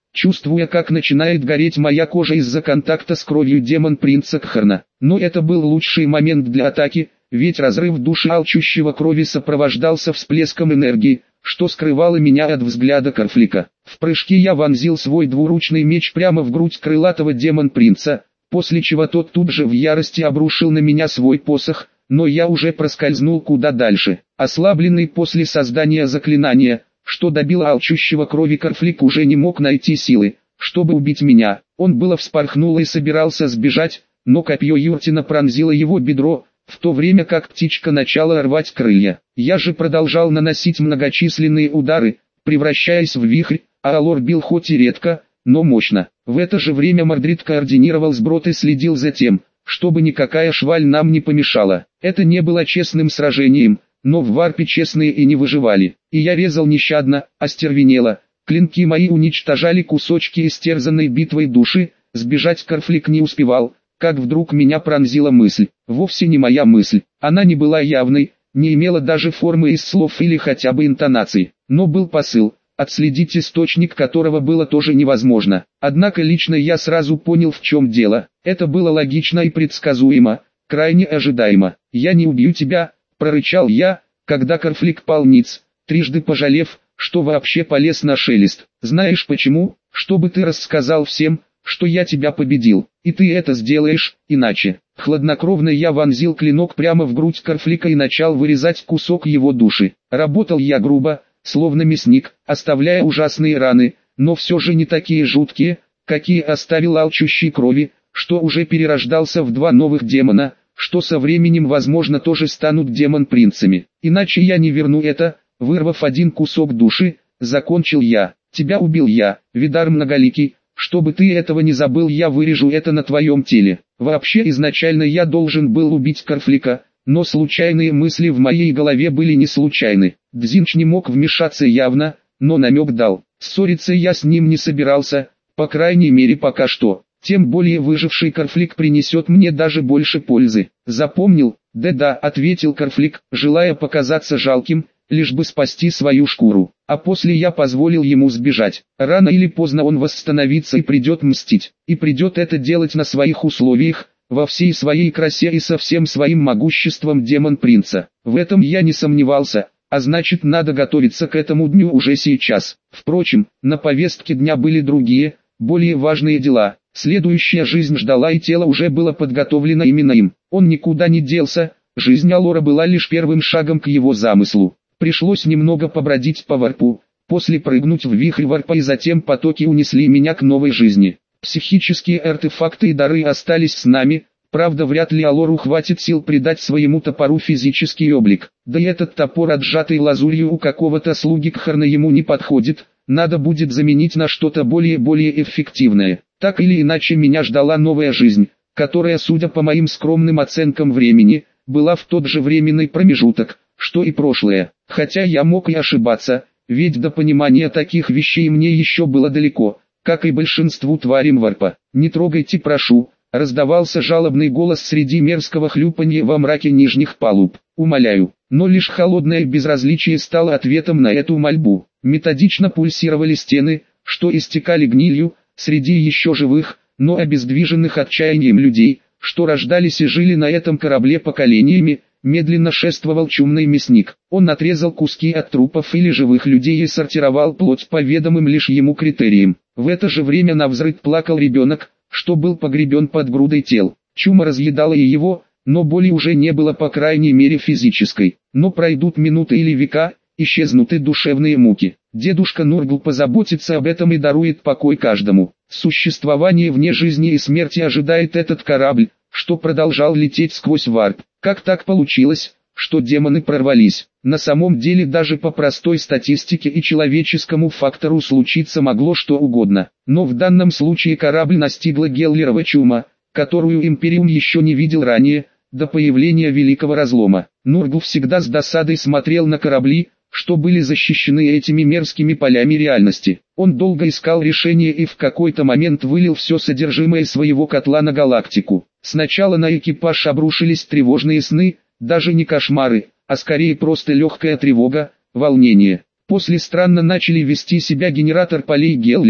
чувствуя, как начинает гореть моя кожа из-за контакта с кровью демон-принца Кхарна. Но это был лучший момент для атаки, ведь разрыв души алчущего крови сопровождался всплеском энергии, что скрывало меня от взгляда Карфлика. В прыжке я вонзил свой двуручный меч прямо в грудь крылатого демон-принца, после чего тот тут же в ярости обрушил на меня свой посох, но я уже проскользнул куда дальше. Ослабленный после создания заклинания, что добило алчущего крови, Карфлик уже не мог найти силы, чтобы убить меня. Он было вспорхнул и собирался сбежать, но копье Юртина пронзило его бедро, в то время как птичка начала рвать крылья. Я же продолжал наносить многочисленные удары, превращаясь в вихрь, а Алор бил хоть и редко, но мощно. В это же время Мордрид координировал сброд и следил за тем, чтобы никакая шваль нам не помешала. Это не было честным сражением, но в варпе честные и не выживали. И я резал нещадно, остервенело. Клинки мои уничтожали кусочки истерзанной битвой души, сбежать Карфлик не успевал, как вдруг меня пронзила мысль. Вовсе не моя мысль, она не была явной, не имела даже формы из слов или хотя бы интонаций, но был посыл, отследить источник которого было тоже невозможно. Однако лично я сразу понял, в чем дело. Это было логично и предсказуемо, крайне ожидаемо. «Я не убью тебя», — прорычал я, когда Карфлик пал ниц, трижды пожалев, что вообще полез на шелест. «Знаешь почему? Чтобы ты рассказал всем, что я тебя победил, и ты это сделаешь, иначе». Хладнокровно я вонзил клинок прямо в грудь Карфлика и начал вырезать кусок его души. Работал я грубо, словно мясник, оставляя ужасные раны, но все же не такие жуткие, какие оставил алчущий крови, что уже перерождался в два новых демона, что со временем возможно тоже станут демон-принцами. Иначе я не верну это, вырвав один кусок души, закончил я. Тебя убил я, Видар Многоликий, чтобы ты этого не забыл, я вырежу это на твоем теле. Вообще изначально я должен был убить Карфлика, но случайные мысли в моей голове были не случайны. Дзинч не мог вмешаться явно, но намек дал. Ссориться я с ним не собирался, по крайней мере пока что. Тем более выживший Карфлик принесет мне даже больше пользы. Запомнил? Да-да, ответил Карфлик, желая показаться жалким, лишь бы спасти свою шкуру. А после я позволил ему сбежать. Рано или поздно он восстановится и придет мстить. И придет это делать на своих условиях, во всей своей красе и со всем своим могуществом демон-принца. В этом я не сомневался, а значит надо готовиться к этому дню уже сейчас. Впрочем, на повестке дня были другие, более важные дела. Следующая жизнь ждала, и тело уже было подготовлено именно им. Он никуда не делся, жизнь Алора была лишь первым шагом к его замыслу. Пришлось немного побродить по варпу, после прыгнуть в вихрь варпа, и затем потоки унесли меня к новой жизни. Психические артефакты и дары остались с нами, правда вряд ли Алору хватит сил придать своему топору физический облик. Да и этот топор, отжатый лазурью у какого-то слуги Кхарна, ему не подходит, надо будет заменить на что-то более эффективное. Так или иначе меня ждала новая жизнь, которая, судя по моим скромным оценкам времени, была в тот же временный промежуток, что и прошлое. Хотя я мог и ошибаться, ведь до понимания таких вещей мне еще было далеко, как и большинству тварям варпа. «Не трогайте, прошу», — раздавался жалобный голос среди мерзкого хлюпанья во мраке нижних палуб. «Умоляю». Но лишь холодное безразличие стало ответом на эту мольбу. Методично пульсировали стены, что истекали гнилью, среди еще живых, но обездвиженных отчаянием людей, что рождались и жили на этом корабле поколениями. Медленно шествовал чумный мясник. Он отрезал куски от трупов или живых людей и сортировал плоть по ведомым лишь ему критериям. В это же время навзрыд плакал ребенок, что был погребен под грудой тел. Чума разъедала и его, но боли уже не было, по крайней мере физической. Но пройдут минуты или века, исчезнут и душевные муки. Дедушка Нургл позаботится об этом и дарует покой каждому. Существование вне жизни и смерти ожидает этот корабль, что продолжал лететь сквозь варп. Как так получилось, что демоны прорвались? На самом деле даже по простой статистике и человеческому фактору случиться могло что угодно. Но в данном случае корабль настигла Геллерова чума, которую Империум еще не видел ранее, до появления Великого Разлома. Нургл всегда с досадой смотрел на корабли, что были защищены этими мерзкими полями реальности. Он долго искал решение и в какой-то момент вылил все содержимое своего котла на галактику. Сначала на экипаж обрушились тревожные сны, даже не кошмары, а скорее просто легкая тревога, волнение. После странно начали вести себя генератор полей Геллера,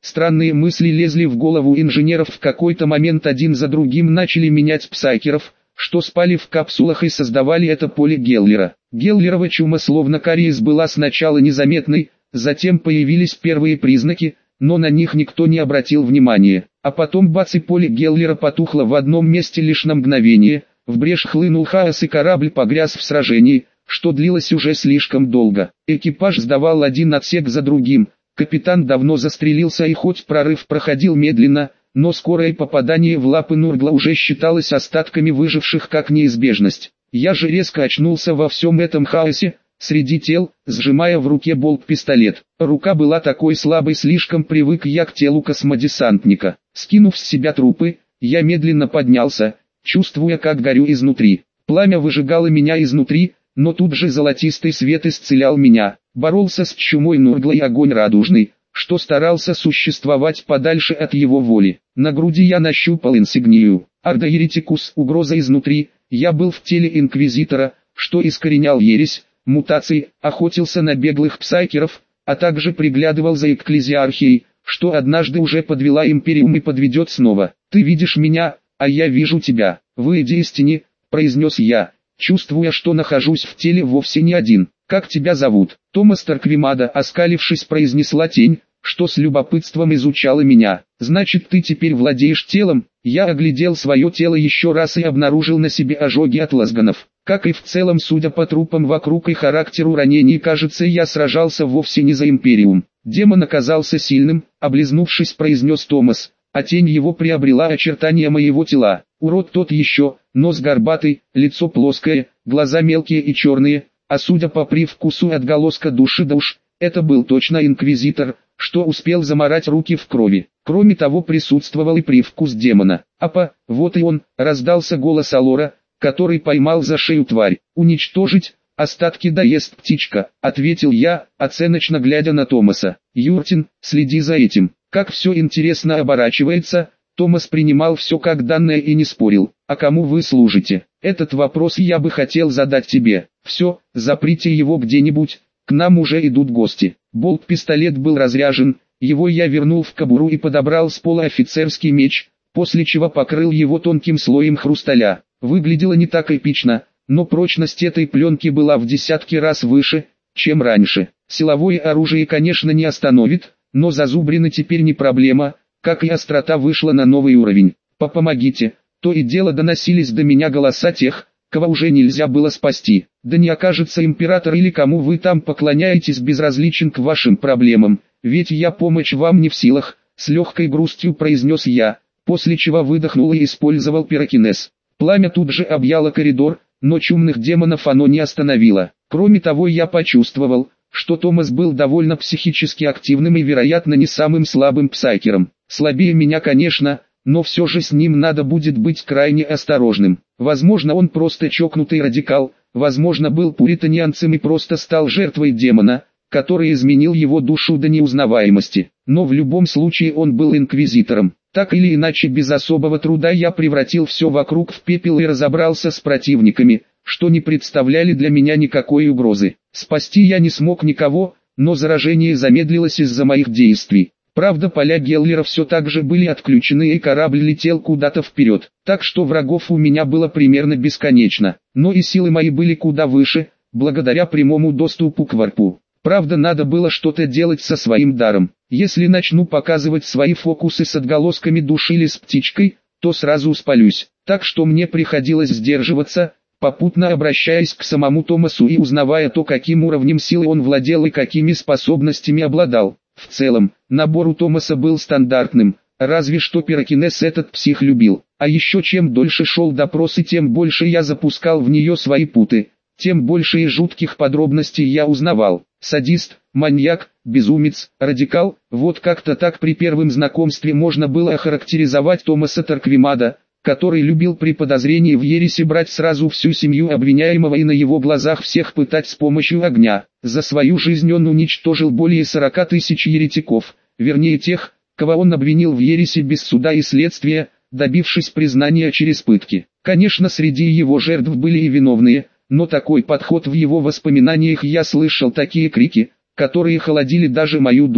Странные мысли лезли в голову инженеров, в какой-то момент один за другим начали менять псайкеров, что спали в капсулах и создавали это поле Геллера. Геллерова чума словно кариес была сначала незаметной, затем появились первые признаки, но на них никто не обратил внимания. А потом бац, и поле Геллера потухло в одном месте лишь на мгновение, в брешь хлынул хаос и корабль погряз в сражении, что длилось уже слишком долго. Экипаж сдавал один отсек за другим, капитан давно застрелился, и хоть прорыв проходил медленно, но скорое попадание в лапы Нургла уже считалось остатками выживших как неизбежность. Я же резко очнулся во всем этом хаосе, среди тел, сжимая в руке болт-пистолет. Рука была такой слабой, слишком привык я к телу космодесантника. Скинув с себя трупы, я медленно поднялся, чувствуя, как горю изнутри. Пламя выжигало меня изнутри, но тут же золотистый свет исцелял меня. Боролся с чумой Нургла и огонь радужный, что старался существовать подальше от его воли. На груди я нащупал инсигнию. Орда Еретикус, угроза изнутри. Я был в теле Инквизитора, что искоренял ересь, мутации, охотился на беглых псайкеров, а также приглядывал за Экклезиархией, что однажды уже подвела Империум и подведет снова. «Ты видишь меня, а я вижу тебя. Выйди из тени», — произнес я, чувствуя, что нахожусь в теле вовсе не один. «Как тебя зовут?» Томас Тарквимада, оскалившись, произнесла тень, что с любопытством изучала меня. «Значит, ты теперь владеешь телом?» Я оглядел свое тело еще раз и обнаружил на себе ожоги от лазганов. Как и в целом, судя по трупам вокруг и характеру ранений, кажется, я сражался вовсе не за Империум. Демон оказался сильным, облизнувшись, произнес Томас, а тень его приобрела очертания моего тела. Урод тот еще, нос горбатый, лицо плоское, глаза мелкие и черные, а судя по привкусу отголоска души да уж, это был точно Инквизитор, что успел замарать руки в крови. Кроме того, присутствовал и привкус демона. «Апа, вот и он», — раздался голос Алора, который поймал за шею тварь. «Уничтожить, остатки доест птичка», — ответил я, оценочно глядя на Томаса. «Юртин, следи за этим». Как все интересно оборачивается. Томас принимал все как данное и не спорил. «А кому вы служите? Этот вопрос я бы хотел задать тебе. Все, заприте его где-нибудь, к нам уже идут гости». Болт-пистолет был разряжен, его я вернул в кобуру и подобрал с пола офицерский меч, после чего покрыл его тонким слоем хрусталя. Выглядело не так эпично, но прочность этой пленки была в десятки раз выше, чем раньше. Силовое оружие, конечно, не остановит, но зазубрины теперь не проблема, как и острота вышла на новый уровень. «Помогите!» То и дело доносились до меня голоса тех, кого уже нельзя было спасти. «Да не окажется император или кому вы там поклоняетесь безразличен к вашим проблемам, ведь я помочь вам не в силах», — с легкой грустью произнес я, после чего выдохнул и использовал пирокинез. Пламя тут же объяло коридор, но чумных демонов оно не остановило. Кроме того, я почувствовал, что Томас был довольно психически активным и, вероятно, не самым слабым псайкером. Слабее меня, конечно, но все же с ним надо будет быть крайне осторожным. Возможно, он просто чокнутый радикал, возможно, был пуританианцем и просто стал жертвой демона, который изменил его душу до неузнаваемости. Но в любом случае он был инквизитором. Так или иначе, без особого труда я превратил все вокруг в пепел и разобрался с противниками, что не представляли для меня никакой угрозы. Спасти я не смог никого, но заражение замедлилось из-за моих действий. Правда, поля Геллера все так же были отключены и корабль летел куда-то вперед, так что врагов у меня было примерно бесконечно, но и силы мои были куда выше, благодаря прямому доступу к варпу. Правда, надо было что-то делать со своим даром. Если начну показывать свои фокусы с отголосками души или с птичкой, то сразу спалюсь, так что мне приходилось сдерживаться, попутно обращаясь к самому Томасу и узнавая то, каким уровнем силы он владел и какими способностями обладал. В целом, набор у Томаса был стандартным, разве что пирокинез этот псих любил. А еще чем дольше шел допрос и тем больше я запускал в нее свои путы, тем больше и жутких подробностей я узнавал. Садист, маньяк, безумец, радикал, вот как-то так при первом знакомстве можно было охарактеризовать Томаса Тарквимада, который любил при подозрении в ереси брать сразу всю семью обвиняемого и на его глазах всех пытать с помощью огня. За свою жизнь он уничтожил более 40 тысяч еретиков, вернее тех, кого он обвинил в ереси без суда и следствия, добившись признания через пытки. Конечно, среди его жертв были и виновные, но такой подход в его воспоминаниях я слышал такие крики, которые холодили даже мою душу.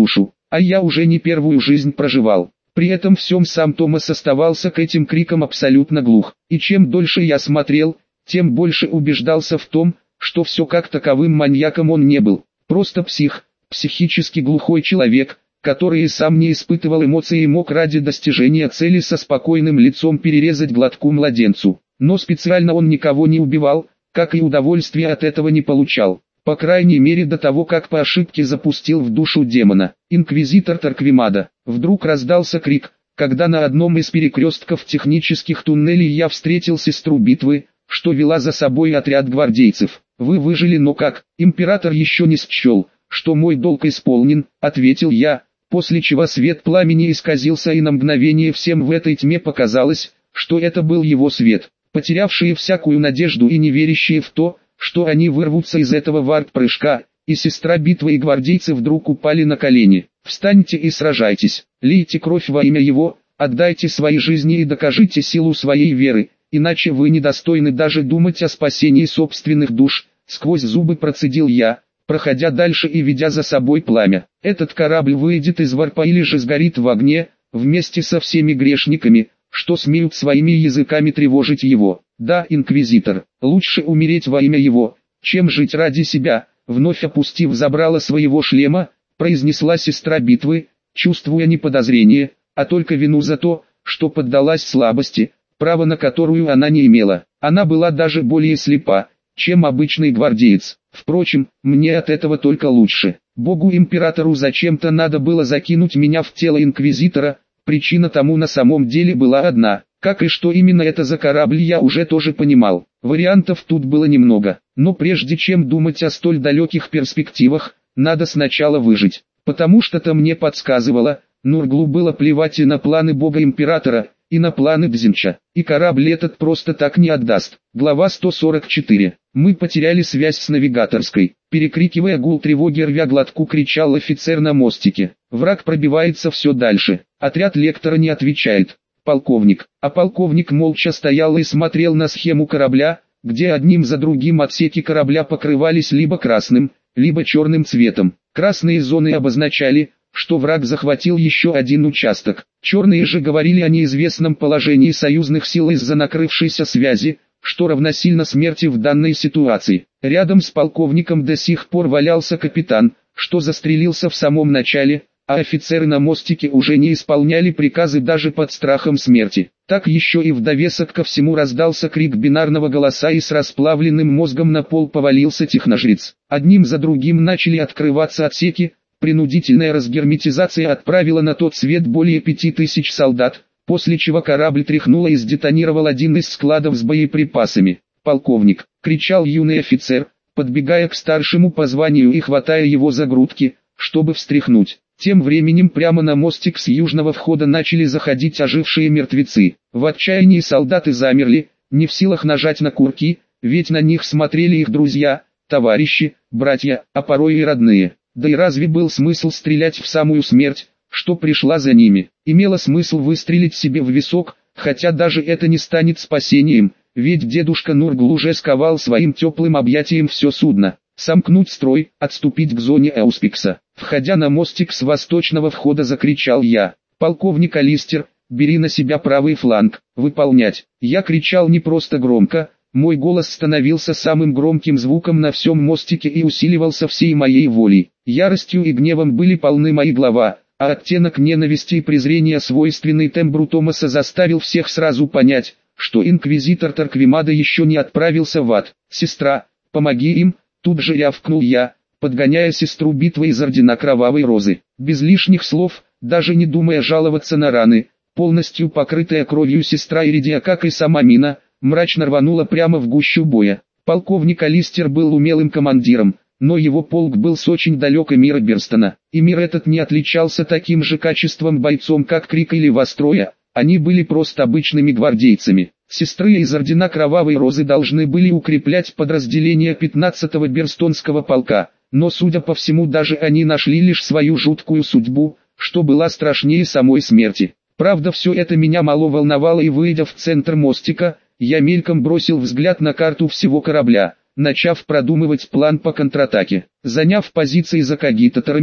А я уже не первую жизнь проживал. При этом всем сам Томас оставался к этим крикам абсолютно глух. И чем дольше я смотрел, тем больше убеждался в том, что все как таковым маньяком он не был. Просто псих, психически глухой человек, который и сам не испытывал эмоций и мог ради достижения цели со спокойным лицом перерезать глотку младенцу. Но специально он никого не убивал, как и удовольствия от этого не получал. По крайней мере до того, как по ошибке запустил в душу демона. Инквизитор Торквемада. Вдруг раздался крик, когда на одном из перекрестков технических туннелей я встретил сестру битвы, что вела за собой отряд гвардейцев. «Вы выжили, но как? Император еще не счел, что мой долг исполнен», — ответил я, после чего свет пламени исказился и на мгновение всем в этой тьме показалось, что это был его свет. Потерявшие всякую надежду и не верящие в то, что они вырвутся из этого варп-прыжка, и сестра битвы и гвардейцы вдруг упали на колени. «Встаньте и сражайтесь, лейте кровь во имя его, отдайте свои жизни и докажите силу своей веры, иначе вы недостойны даже думать о спасении собственных душ», — сквозь зубы процедил я, проходя дальше и ведя за собой пламя. «Этот корабль выйдет из варпа или же сгорит в огне, вместе со всеми грешниками, что смеют своими языками тревожить его. Да, инквизитор, лучше умереть во имя его, чем жить ради себя», — вновь опустив забрало своего шлема, произнесла сестра битвы, чувствуя не подозрение, а только вину за то, что поддалась слабости, право на которую она не имела. Она была даже более слепа, чем обычный гвардеец. Впрочем, мне от этого только лучше. Богу-императору зачем-то надо было закинуть меня в тело инквизитора, причина тому на самом деле была одна. Как и что именно это за корабль, я уже тоже понимал. Вариантов тут было немного, но прежде чем думать о столь далеких перспективах, надо сначала выжить. Потому что-то мне подсказывало, Нурглу было плевать и на планы бога-императора, и на планы Дзинча, и корабль этот просто так не отдаст. Глава 144. Мы потеряли связь с навигаторской. Перекрикивая гул тревоги, рвя глотку, кричал офицер на мостике. Враг пробивается все дальше. Отряд лектора не отвечает. Полковник. А полковник молча стоял и смотрел на схему корабля, где одним за другим отсеки корабля покрывались либо красным, либо черным цветом. Красные зоны обозначали, что враг захватил еще один участок. Черные же говорили о неизвестном положении союзных сил из-за накрывшейся связи, что равносильно смерти в данной ситуации. Рядом с полковником до сих пор валялся капитан, что застрелился в самом начале, а офицеры на мостике уже не исполняли приказы даже под страхом смерти. Так еще и в довесок ко всему раздался крик бинарного голоса, и с расплавленным мозгом на пол повалился техножрец. Одним за другим начали открываться отсеки. Принудительная разгерметизация отправила на тот свет более 5000 солдат, после чего корабль тряхнуло и сдетонировал один из складов с боеприпасами. «Полковник!» — кричал юный офицер, подбегая к старшему по званию и хватая его за грудки, чтобы встряхнуть. Тем временем прямо на мостик с южного входа начали заходить ожившие мертвецы. В отчаянии солдаты замерли, не в силах нажать на курки, ведь на них смотрели их друзья, товарищи, братья, а порой и родные. Да и разве был смысл стрелять в самую смерть, что пришла за ними? Имело смысл выстрелить себе в висок, хотя даже это не станет спасением, ведь дедушка Нургл уже сковал своим теплым объятием все судно. Сомкнуть строй, отступить к зоне Ауспикса. Входя на мостик с восточного входа, закричал я. «Полковник Алистер, бери на себя правый фланг, выполнять». Я кричал не просто громко, мой голос становился самым громким звуком на всем мостике и усиливался всей моей волей. Яростью и гневом были полны мои глава, а оттенок ненависти и презрения, свойственный тембру Томаса, заставил всех сразу понять, что инквизитор Торквемада еще не отправился в ад. «Сестра, помоги им!» Тут же рявкнул я, подгоняя сестру битвы из ордена Кровавой Розы. Без лишних слов, даже не думая жаловаться на раны, полностью покрытая кровью сестра Иридия, как и сама Мина, мрачно рванула прямо в гущу боя. Полковник Алистер был умелым командиром, но его полк был с очень далекой мира Берстона, и мир этот не отличался таким же качеством бойцом, как Крик или Востроя, они были просто обычными гвардейцами. Сестры из ордена Кровавой Розы должны были укреплять подразделение 15-го Берстонского полка, но судя по всему даже они нашли лишь свою жуткую судьбу, что была страшнее самой смерти. Правда, все это меня мало волновало, и выйдя в центр мостика, я мельком бросил взгляд на карту всего корабля, начав продумывать план по контратаке. Заняв позиции за кагитаторами,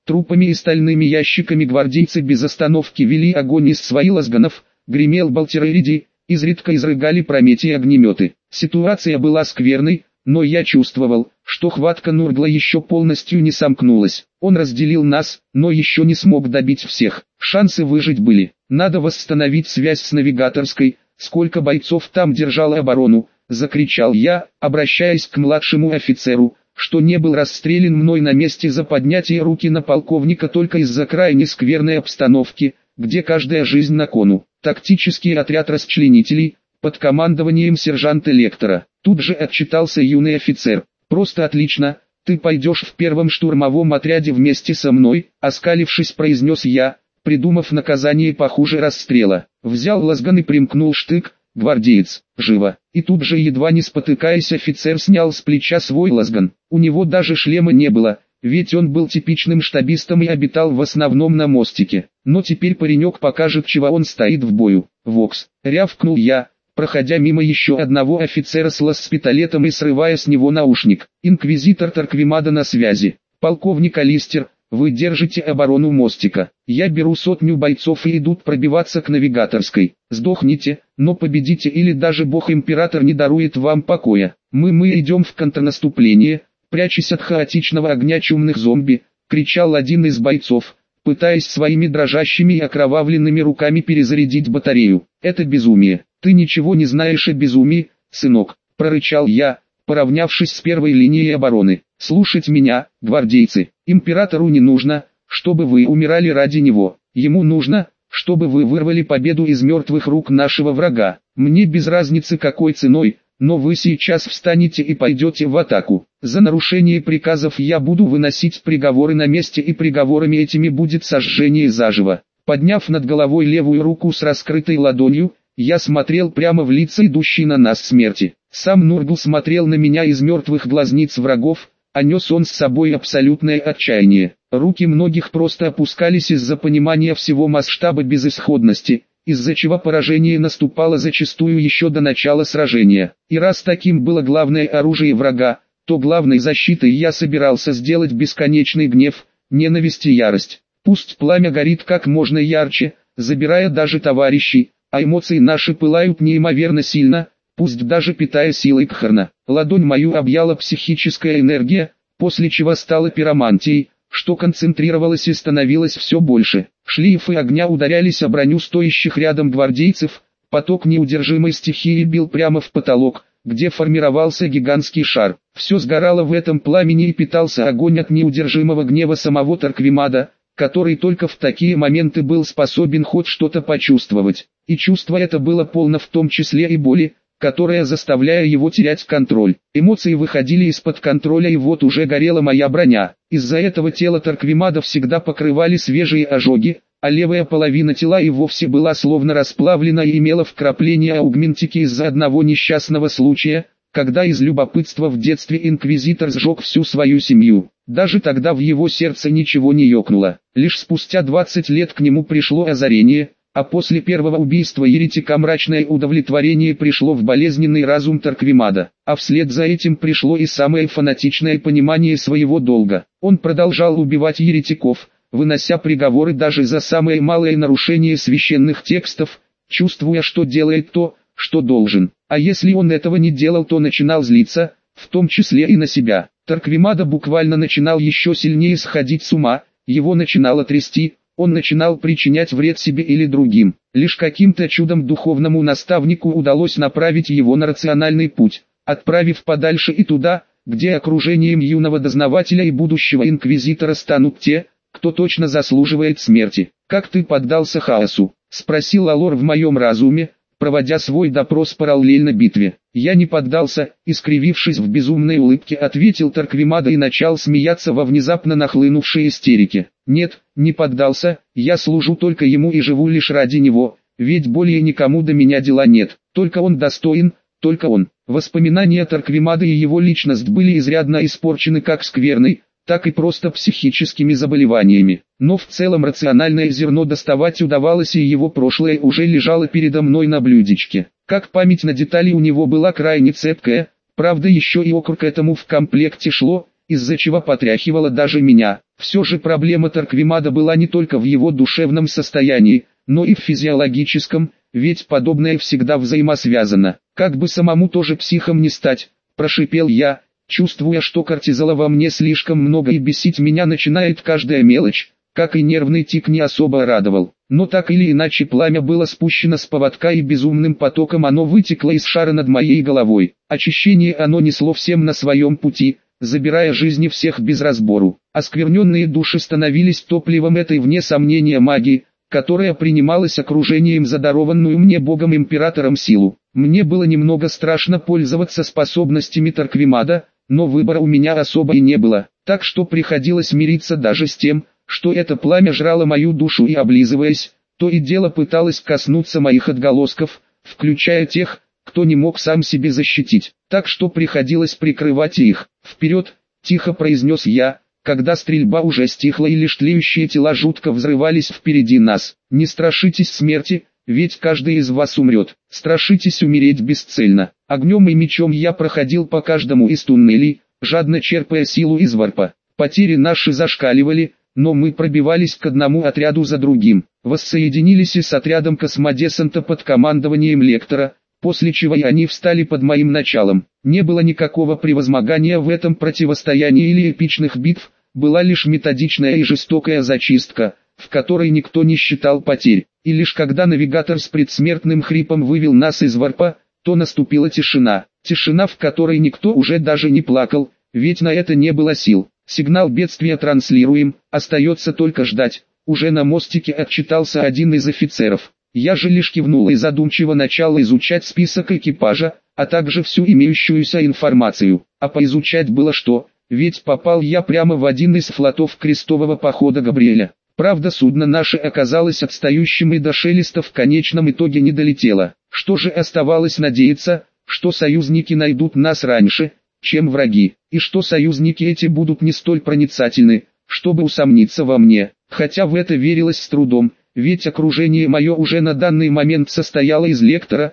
Трупами и стальными ящиками гвардейцы без остановки вели огонь из своих лазганов, гремел болтерериди, изредка изрыгали прометии огнеметы. Ситуация была скверной, но я чувствовал, что хватка Нургла еще полностью не сомкнулась. Он разделил нас, но еще не смог добить всех. Шансы выжить были. Надо восстановить связь с навигаторской. Сколько бойцов там держало оборону, закричал я, обращаясь к младшему офицеру, что не был расстрелян мной на месте за поднятие руки на полковника только из-за крайне скверной обстановки, где каждая жизнь на кону. Тактический отряд расчленителей, под командованием сержанта Лектора. Тут же отчитался юный офицер. «Просто отлично, ты пойдешь в первом штурмовом отряде вместе со мной», оскалившись произнес я, придумав наказание похуже расстрела. Взял лазган и примкнул штык, гвардеец, живо. И тут же, едва не спотыкаясь, офицер снял с плеча свой лазган. У него даже шлема не было, ведь он был типичным штабистом и обитал в основном на мостике. Но теперь паренек покажет, чего он стоит в бою. «Вокс», рявкнул я, проходя мимо еще одного офицера с лаз-пистолетом и срывая с него наушник. «Инквизитор Тарквимада на связи. Полковник Алистер, вы держите оборону мостика. Я беру 100 бойцов и идут пробиваться к навигаторской. Сдохните, но победите, или даже бог-император не дарует вам покоя. Мы идем в контрнаступление», прячась от хаотичного огня чумных зомби, кричал один из бойцов, пытаясь своими дрожащими и окровавленными руками перезарядить батарею. «Это безумие. Ты ничего не знаешь о безумии, сынок», прорычал я, поравнявшись с первой линией обороны. «Слушать меня, гвардейцы. Императору не нужно, чтобы вы умирали ради него. Ему нужно, чтобы вы вырвали победу из мертвых рук нашего врага. Мне без разницы какой ценой, но вы сейчас встанете и пойдете в атаку. За нарушение приказов я буду выносить приговоры на месте, и приговорами этими будет сожжение заживо». Подняв над головой левую руку с раскрытой ладонью, я смотрел прямо в лица идущей на нас смерти. Сам Нургл смотрел на меня из мертвых глазниц врагов, а нес он с собой абсолютное отчаяние. Руки многих просто опускались из-за понимания всего масштаба безысходности, из-за чего поражение наступало зачастую еще до начала сражения. И раз таким было главное оружие врага, то главной защитой я собирался сделать бесконечный гнев, ненависть и ярость. Пусть пламя горит как можно ярче, забирая даже товарищей, а эмоции наши пылают неимоверно сильно, пусть даже питая силой Кхарна. Ладонь мою объяла психическая энергия, после чего стала пиромантией, что концентрировалось и становилось все больше. Шлейфы огня ударялись о броню стоящих рядом гвардейцев, поток неудержимой стихии бил прямо в потолок, где формировался гигантский шар. Все сгорало в этом пламени и питался огонь от неудержимого гнева самого Тарквимада, который только в такие моменты был способен хоть что-то почувствовать. И чувство это было полно в том числе и боли, которая заставляя его терять контроль. Эмоции выходили из-под контроля, и вот уже горела моя броня. Из-за этого тело Тарквимада всегда покрывали свежие ожоги, а левая половина тела и вовсе была словно расплавлена и имела вкрапления аугментики из-за одного несчастного случая, когда из любопытства в детстве инквизитор сжег всю свою семью. Даже тогда в его сердце ничего не ёкнуло. Лишь спустя 20 лет к нему пришло озарение, а после первого убийства еретика мрачное удовлетворение пришло в болезненный разум Тарквимада, а вслед за этим пришло и самое фанатичное понимание своего долга. Он продолжал убивать еретиков, вынося приговоры даже за самое малое нарушение священных текстов, чувствуя, что делает то, что должен. А если он этого не делал, то начинал злиться, в том числе и на себя. Тарквимада буквально начинал еще сильнее сходить с ума, его начинало трясти, он начинал причинять вред себе или другим. Лишь каким-то чудом духовному наставнику удалось направить его на рациональный путь, отправив подальше и туда, где окружением юного дознавателя и будущего инквизитора станут те, кто точно заслуживает смерти. «Как ты поддался хаосу?» — спросил Алор в моем разуме, проводя свой допрос параллельно битве. «Я не поддался», — искривившись в безумной улыбке, ответил Тарквимада и начал смеяться во внезапно нахлынувшей истерике. «Нет, не поддался, я служу только ему и живу лишь ради него, ведь более никому до меня дела нет, только он достоин, только он». Воспоминания Тарквимада и его личность были изрядно испорчены как скверной, так и просто психическими заболеваниями. Но в целом рациональное зерно доставать удавалось, и его прошлое уже лежало передо мной на блюдечке. Как память на детали у него была крайне цепкая, правда еще и округ этому в комплекте шло, из-за чего потряхивало даже меня. Все же проблема Тарквимада была не только в его душевном состоянии, но и в физиологическом, ведь подобное всегда взаимосвязано. Как бы самому тоже психом не стать, прошипел я, чувствуя, что кортизола во мне слишком много и бесить меня начинает каждая мелочь, как и нервный тик не особо радовал. Но так или иначе пламя было спущено с поводка и безумным потоком оно вытекло из шара над моей головой. Очищение оно несло всем на своем пути, забирая жизни всех без разбору. Оскверненные души становились топливом этой вне сомнения магии, которая принималась окружением за дарованную мне Богом-императором силу. Мне было немного страшно пользоваться способностями Тарквимада, но выбора у меня особо и не было, так что приходилось мириться даже с тем, что это пламя жрало мою душу и, облизываясь, то и дело пыталось коснуться моих отголосков, включая тех, кто не мог сам себе защитить, так что приходилось прикрывать их. «Вперед!» – тихо произнес я, когда стрельба уже стихла и лишь тлеющие тела жутко взрывались впереди нас. «Не страшитесь смерти, ведь каждый из вас умрет. Страшитесь умереть бесцельно». Огнем и мечом я проходил по каждому из туннелей, жадно черпая силу из варпа. Потери наши зашкаливали, но мы пробивались к одному отряду за другим. Воссоединились и с отрядом космодесанта под командованием Лектора, после чего и они встали под моим началом. Не было никакого превозмогания в этом противостоянии или эпичных битв, была лишь методичная и жестокая зачистка, в которой никто не считал потерь. И лишь когда навигатор с предсмертным хрипом вывел нас из варпа, то наступила тишина. Тишина, в которой никто уже даже не плакал, ведь на это не было сил. Сигнал бедствия транслируем, остается только ждать. Уже на мостике отчитался один из офицеров. Я же лишь кивнул и задумчиво начал изучать список экипажа, а также всю имеющуюся информацию. А поизучать было что, ведь попал я прямо в один из флотов крестового похода Габриэля. Правда, судно наше оказалось отстающим и до Шелеста в конечном итоге не долетело. Что же оставалось надеяться, что союзники найдут нас раньше, чем враги, и что союзники эти будут не столь проницательны, чтобы усомниться во мне, хотя в это верилось с трудом, ведь окружение мое уже на данный момент состояло из Лектора,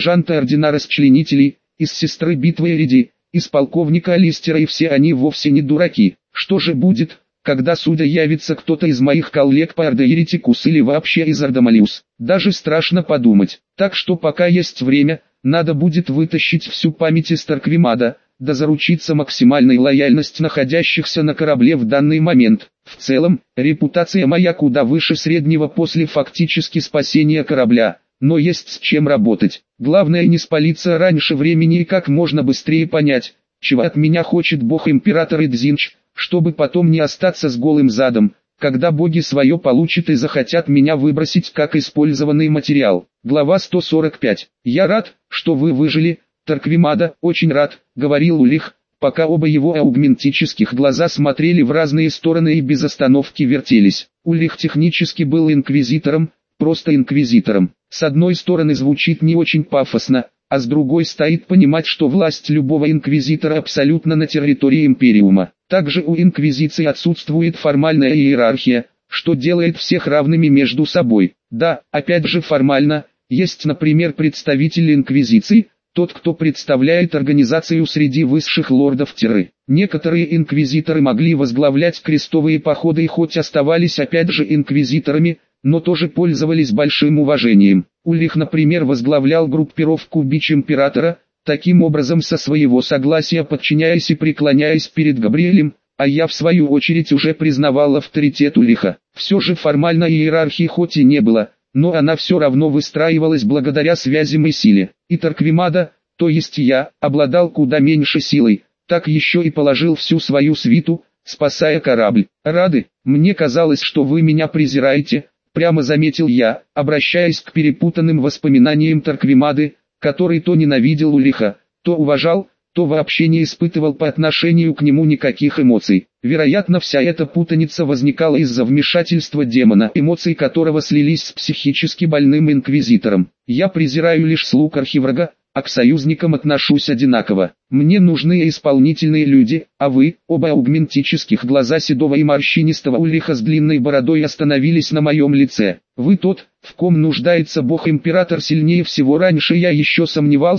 сержанта-ординара-расчленителей, из сестры битвы Эриди, из полковника Алистера, и все они вовсе не дураки. Что же будет, когда сюда явится кто-то из моих коллег по Орде Еретикус или вообще из Ардамалиус? Даже страшно подумать. Так что пока есть время, надо будет вытащить всю память из Тарквимада, да заручиться максимальной лояльностью находящихся на корабле в данный момент. В целом, репутация моя куда выше среднего после фактически спасения корабля, но есть с чем работать. Главное не спалиться раньше времени и как можно быстрее понять, чего от меня хочет бог-император Идзинч, чтобы потом не остаться с голым задом, когда боги свое получат и захотят меня выбросить как использованный материал. Глава 145. «Я рад, что вы выжили, Тарквимада, очень рад», — говорил Улих, пока оба его аугментических глаза смотрели в разные стороны и без остановки вертелись. Улих технически был инквизитором, просто инквизитором. С одной стороны звучит не очень пафосно, а с другой стоит понимать, что власть любого инквизитора абсолютно на территории Империума. Также у инквизиции отсутствует формальная иерархия, что делает всех равными между собой. Да, опять же формально, есть, например, представитель инквизиции, тот, кто представляет организацию среди высших лордов Терры. Некоторые инквизиторы могли возглавлять крестовые походы и хоть оставались опять же инквизиторами, но тоже пользовались большим уважением. Улих, например, возглавлял группировку Бич Императора, таким образом со своего согласия подчиняясь и преклоняясь перед Габриэлем, а я в свою очередь уже признавал авторитет Улиха. Все же формальной иерархии хоть и не было, но она все равно выстраивалась благодаря связям и силе. И Тарквимада, то есть я, обладал куда меньше силой, так еще и положил всю свою свиту, спасая корабль. «Рады, мне казалось, что вы меня презираете», прямо заметил я, обращаясь к перепутанным воспоминаниям Тарквимады, который то ненавидел Улиха, то уважал, то вообще не испытывал по отношению к нему никаких эмоций. Вероятно, вся эта путаница возникала из-за вмешательства демона, эмоции которого слились с психически больным инквизитором. Я презираю лишь слуг архиврага, а к союзникам отношусь одинаково. Мне нужны исполнительные люди, а вы, оба аугментических глаза седого и морщинистого Улиха с длинной бородой остановились на моем лице. Вы тот, в ком нуждается бог-император сильнее всего. Раньше я еще сомневался,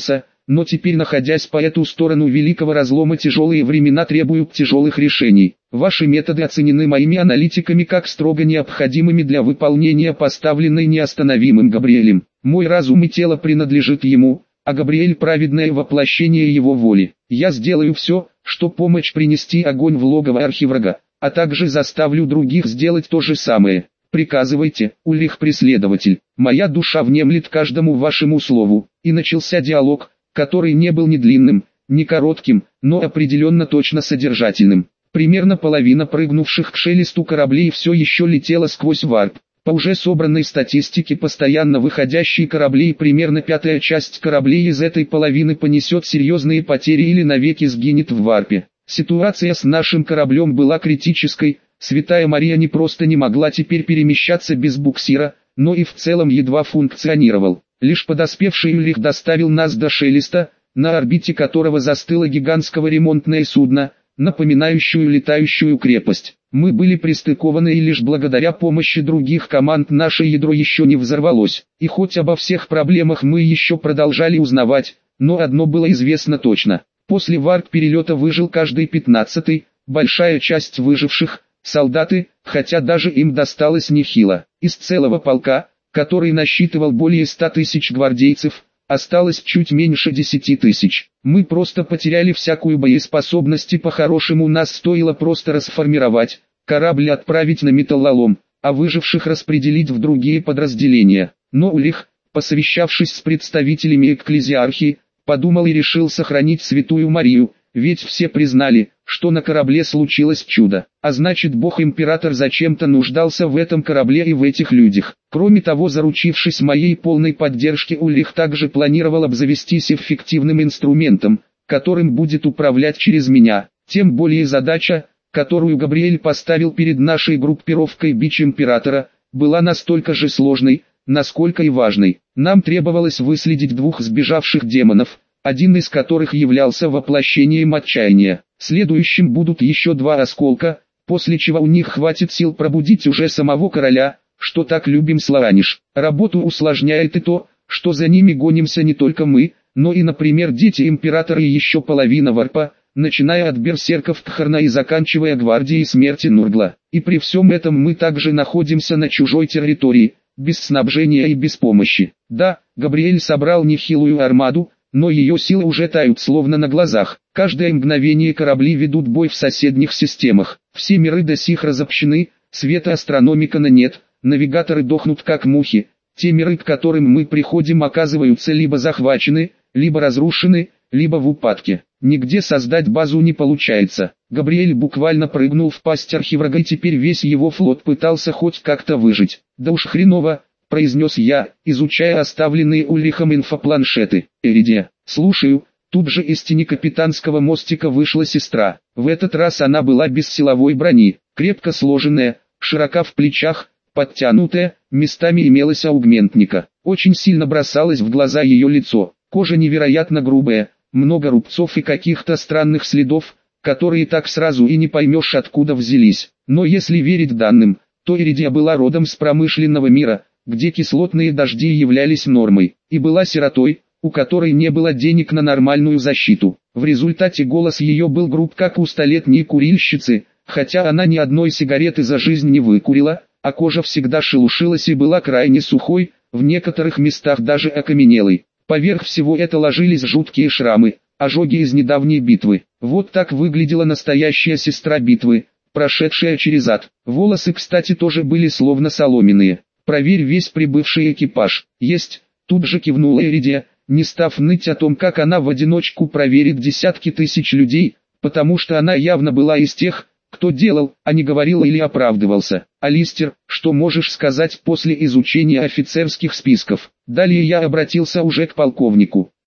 но теперь, находясь по эту сторону великого разлома, тяжелые времена требуют тяжелых решений. Ваши методы оценены моими аналитиками как строго необходимыми для выполнения поставленной неостановимым Габриэлем. Мой разум и тело принадлежит ему, а Габриэль — праведное воплощение его воли. Я сделаю все, что помочь принести огонь в логово архиврага, а также заставлю других сделать то же самое. Приказывайте, Ульрих-преследователь, моя душа внемлет каждому вашему слову. И начался диалог, который не был ни длинным, ни коротким, но определенно точно содержательным. Примерно половина прыгнувших к шелесту кораблей все еще летела сквозь варп. По уже собранной статистике постоянно выходящие корабли, примерно пятая часть кораблей из этой половины понесет серьезные потери или навеки сгинет в варпе. Ситуация с нашим кораблем была критической. Святая Мария не просто не могла теперь перемещаться без буксира, но и в целом едва функционировал. Лишь подоспевший Ульрих доставил нас до шелеста, на орбите которого застыло гигантского ремонтное судно, напоминающую летающую крепость. Мы были пристыкованы, и лишь благодаря помощи других команд наше ядро еще не взорвалось. И хоть обо всех проблемах мы еще продолжали узнавать, но одно было известно точно. После варп-перелета выжил каждый 15-й, большая часть выживших — солдаты, хотя даже им досталось нехило. Из целого полка, который насчитывал более 100 тысяч гвардейцев, осталось чуть меньше 10 тысяч. Мы просто потеряли всякую боеспособность, и по-хорошему нас стоило просто расформировать, корабль отправить на металлолом, а выживших распределить в другие подразделения. Но Ульрих, посовещавшись с представителями экклезиархии, подумал и решил сохранить Святую Марию, ведь все признали, что на корабле случилось чудо, а значит, Бог-император зачем-то нуждался в этом корабле и в этих людях. Кроме того, заручившись моей полной поддержки, Ульрих также планировал обзавестись эффективным инструментом, которым будет управлять через меня. Тем более задача, которую Габриэль поставил перед нашей группировкой Бич Императора, была настолько же сложной, насколько и важной. Нам требовалось выследить двух сбежавших демонов, один из которых являлся воплощением отчаяния. Следующим будут еще два осколка, после чего у них хватит сил пробудить уже самого короля, что так любим славяниш. Работу усложняет и то, что за ними гонимся не только мы, но и, например, дети императора и еще половина варпа, начиная от берсерков Кхарна и заканчивая гвардией смерти Нургла. И при всем этом мы также находимся на чужой территории, без снабжения и без помощи. Да, Габриэль собрал нехилую армаду, но ее силы уже тают словно на глазах. Каждое мгновение корабли ведут бой в соседних системах. Все миры до сих разобщены, света астрономикана нет, навигаторы дохнут как мухи. Те миры, к которым мы приходим, оказываются либо захвачены, либо разрушены, либо в упадке. Нигде создать базу не получается. Габриэль буквально прыгнул в пасть архиврага, и теперь весь его флот пытался хоть как-то выжить. Да уж хреново, произнес я, изучая оставленные Ульрихом инфопланшеты. Эридия, слушаю. Тут же из тени капитанского мостика вышла сестра. В этот раз она была без силовой брони, крепко сложенная, широка в плечах, подтянутая, местами имелась аугментника. Очень сильно бросалось в глаза ее лицо. Кожа невероятно грубая, много рубцов и каких-то странных следов, которые так сразу и не поймешь, откуда взялись. Но если верить данным, то Эридия была родом с промышленного мира, где кислотные дожди являлись нормой, и была сиротой, у которой не было денег на нормальную защиту. В результате голос ее был груб, как у столетней курильщицы, хотя она ни одной сигареты за жизнь не выкурила, а кожа всегда шелушилась и была крайне сухой, в некоторых местах даже окаменелой. Поверх всего это ложились жуткие шрамы, ожоги из недавней битвы. Вот так выглядела настоящая сестра битвы, прошедшая через ад. Волосы, кстати, тоже были словно соломенные. Проверь весь прибывший экипаж. Есть, тут же кивнула Эридия, не став ныть о том, как она в одиночку проверит десятки тысяч людей, потому что она явно была из тех, кто делал, а не говорил или оправдывался. Алистер, что можешь сказать после изучения офицерских списков? Далее я обратился уже к полковнику.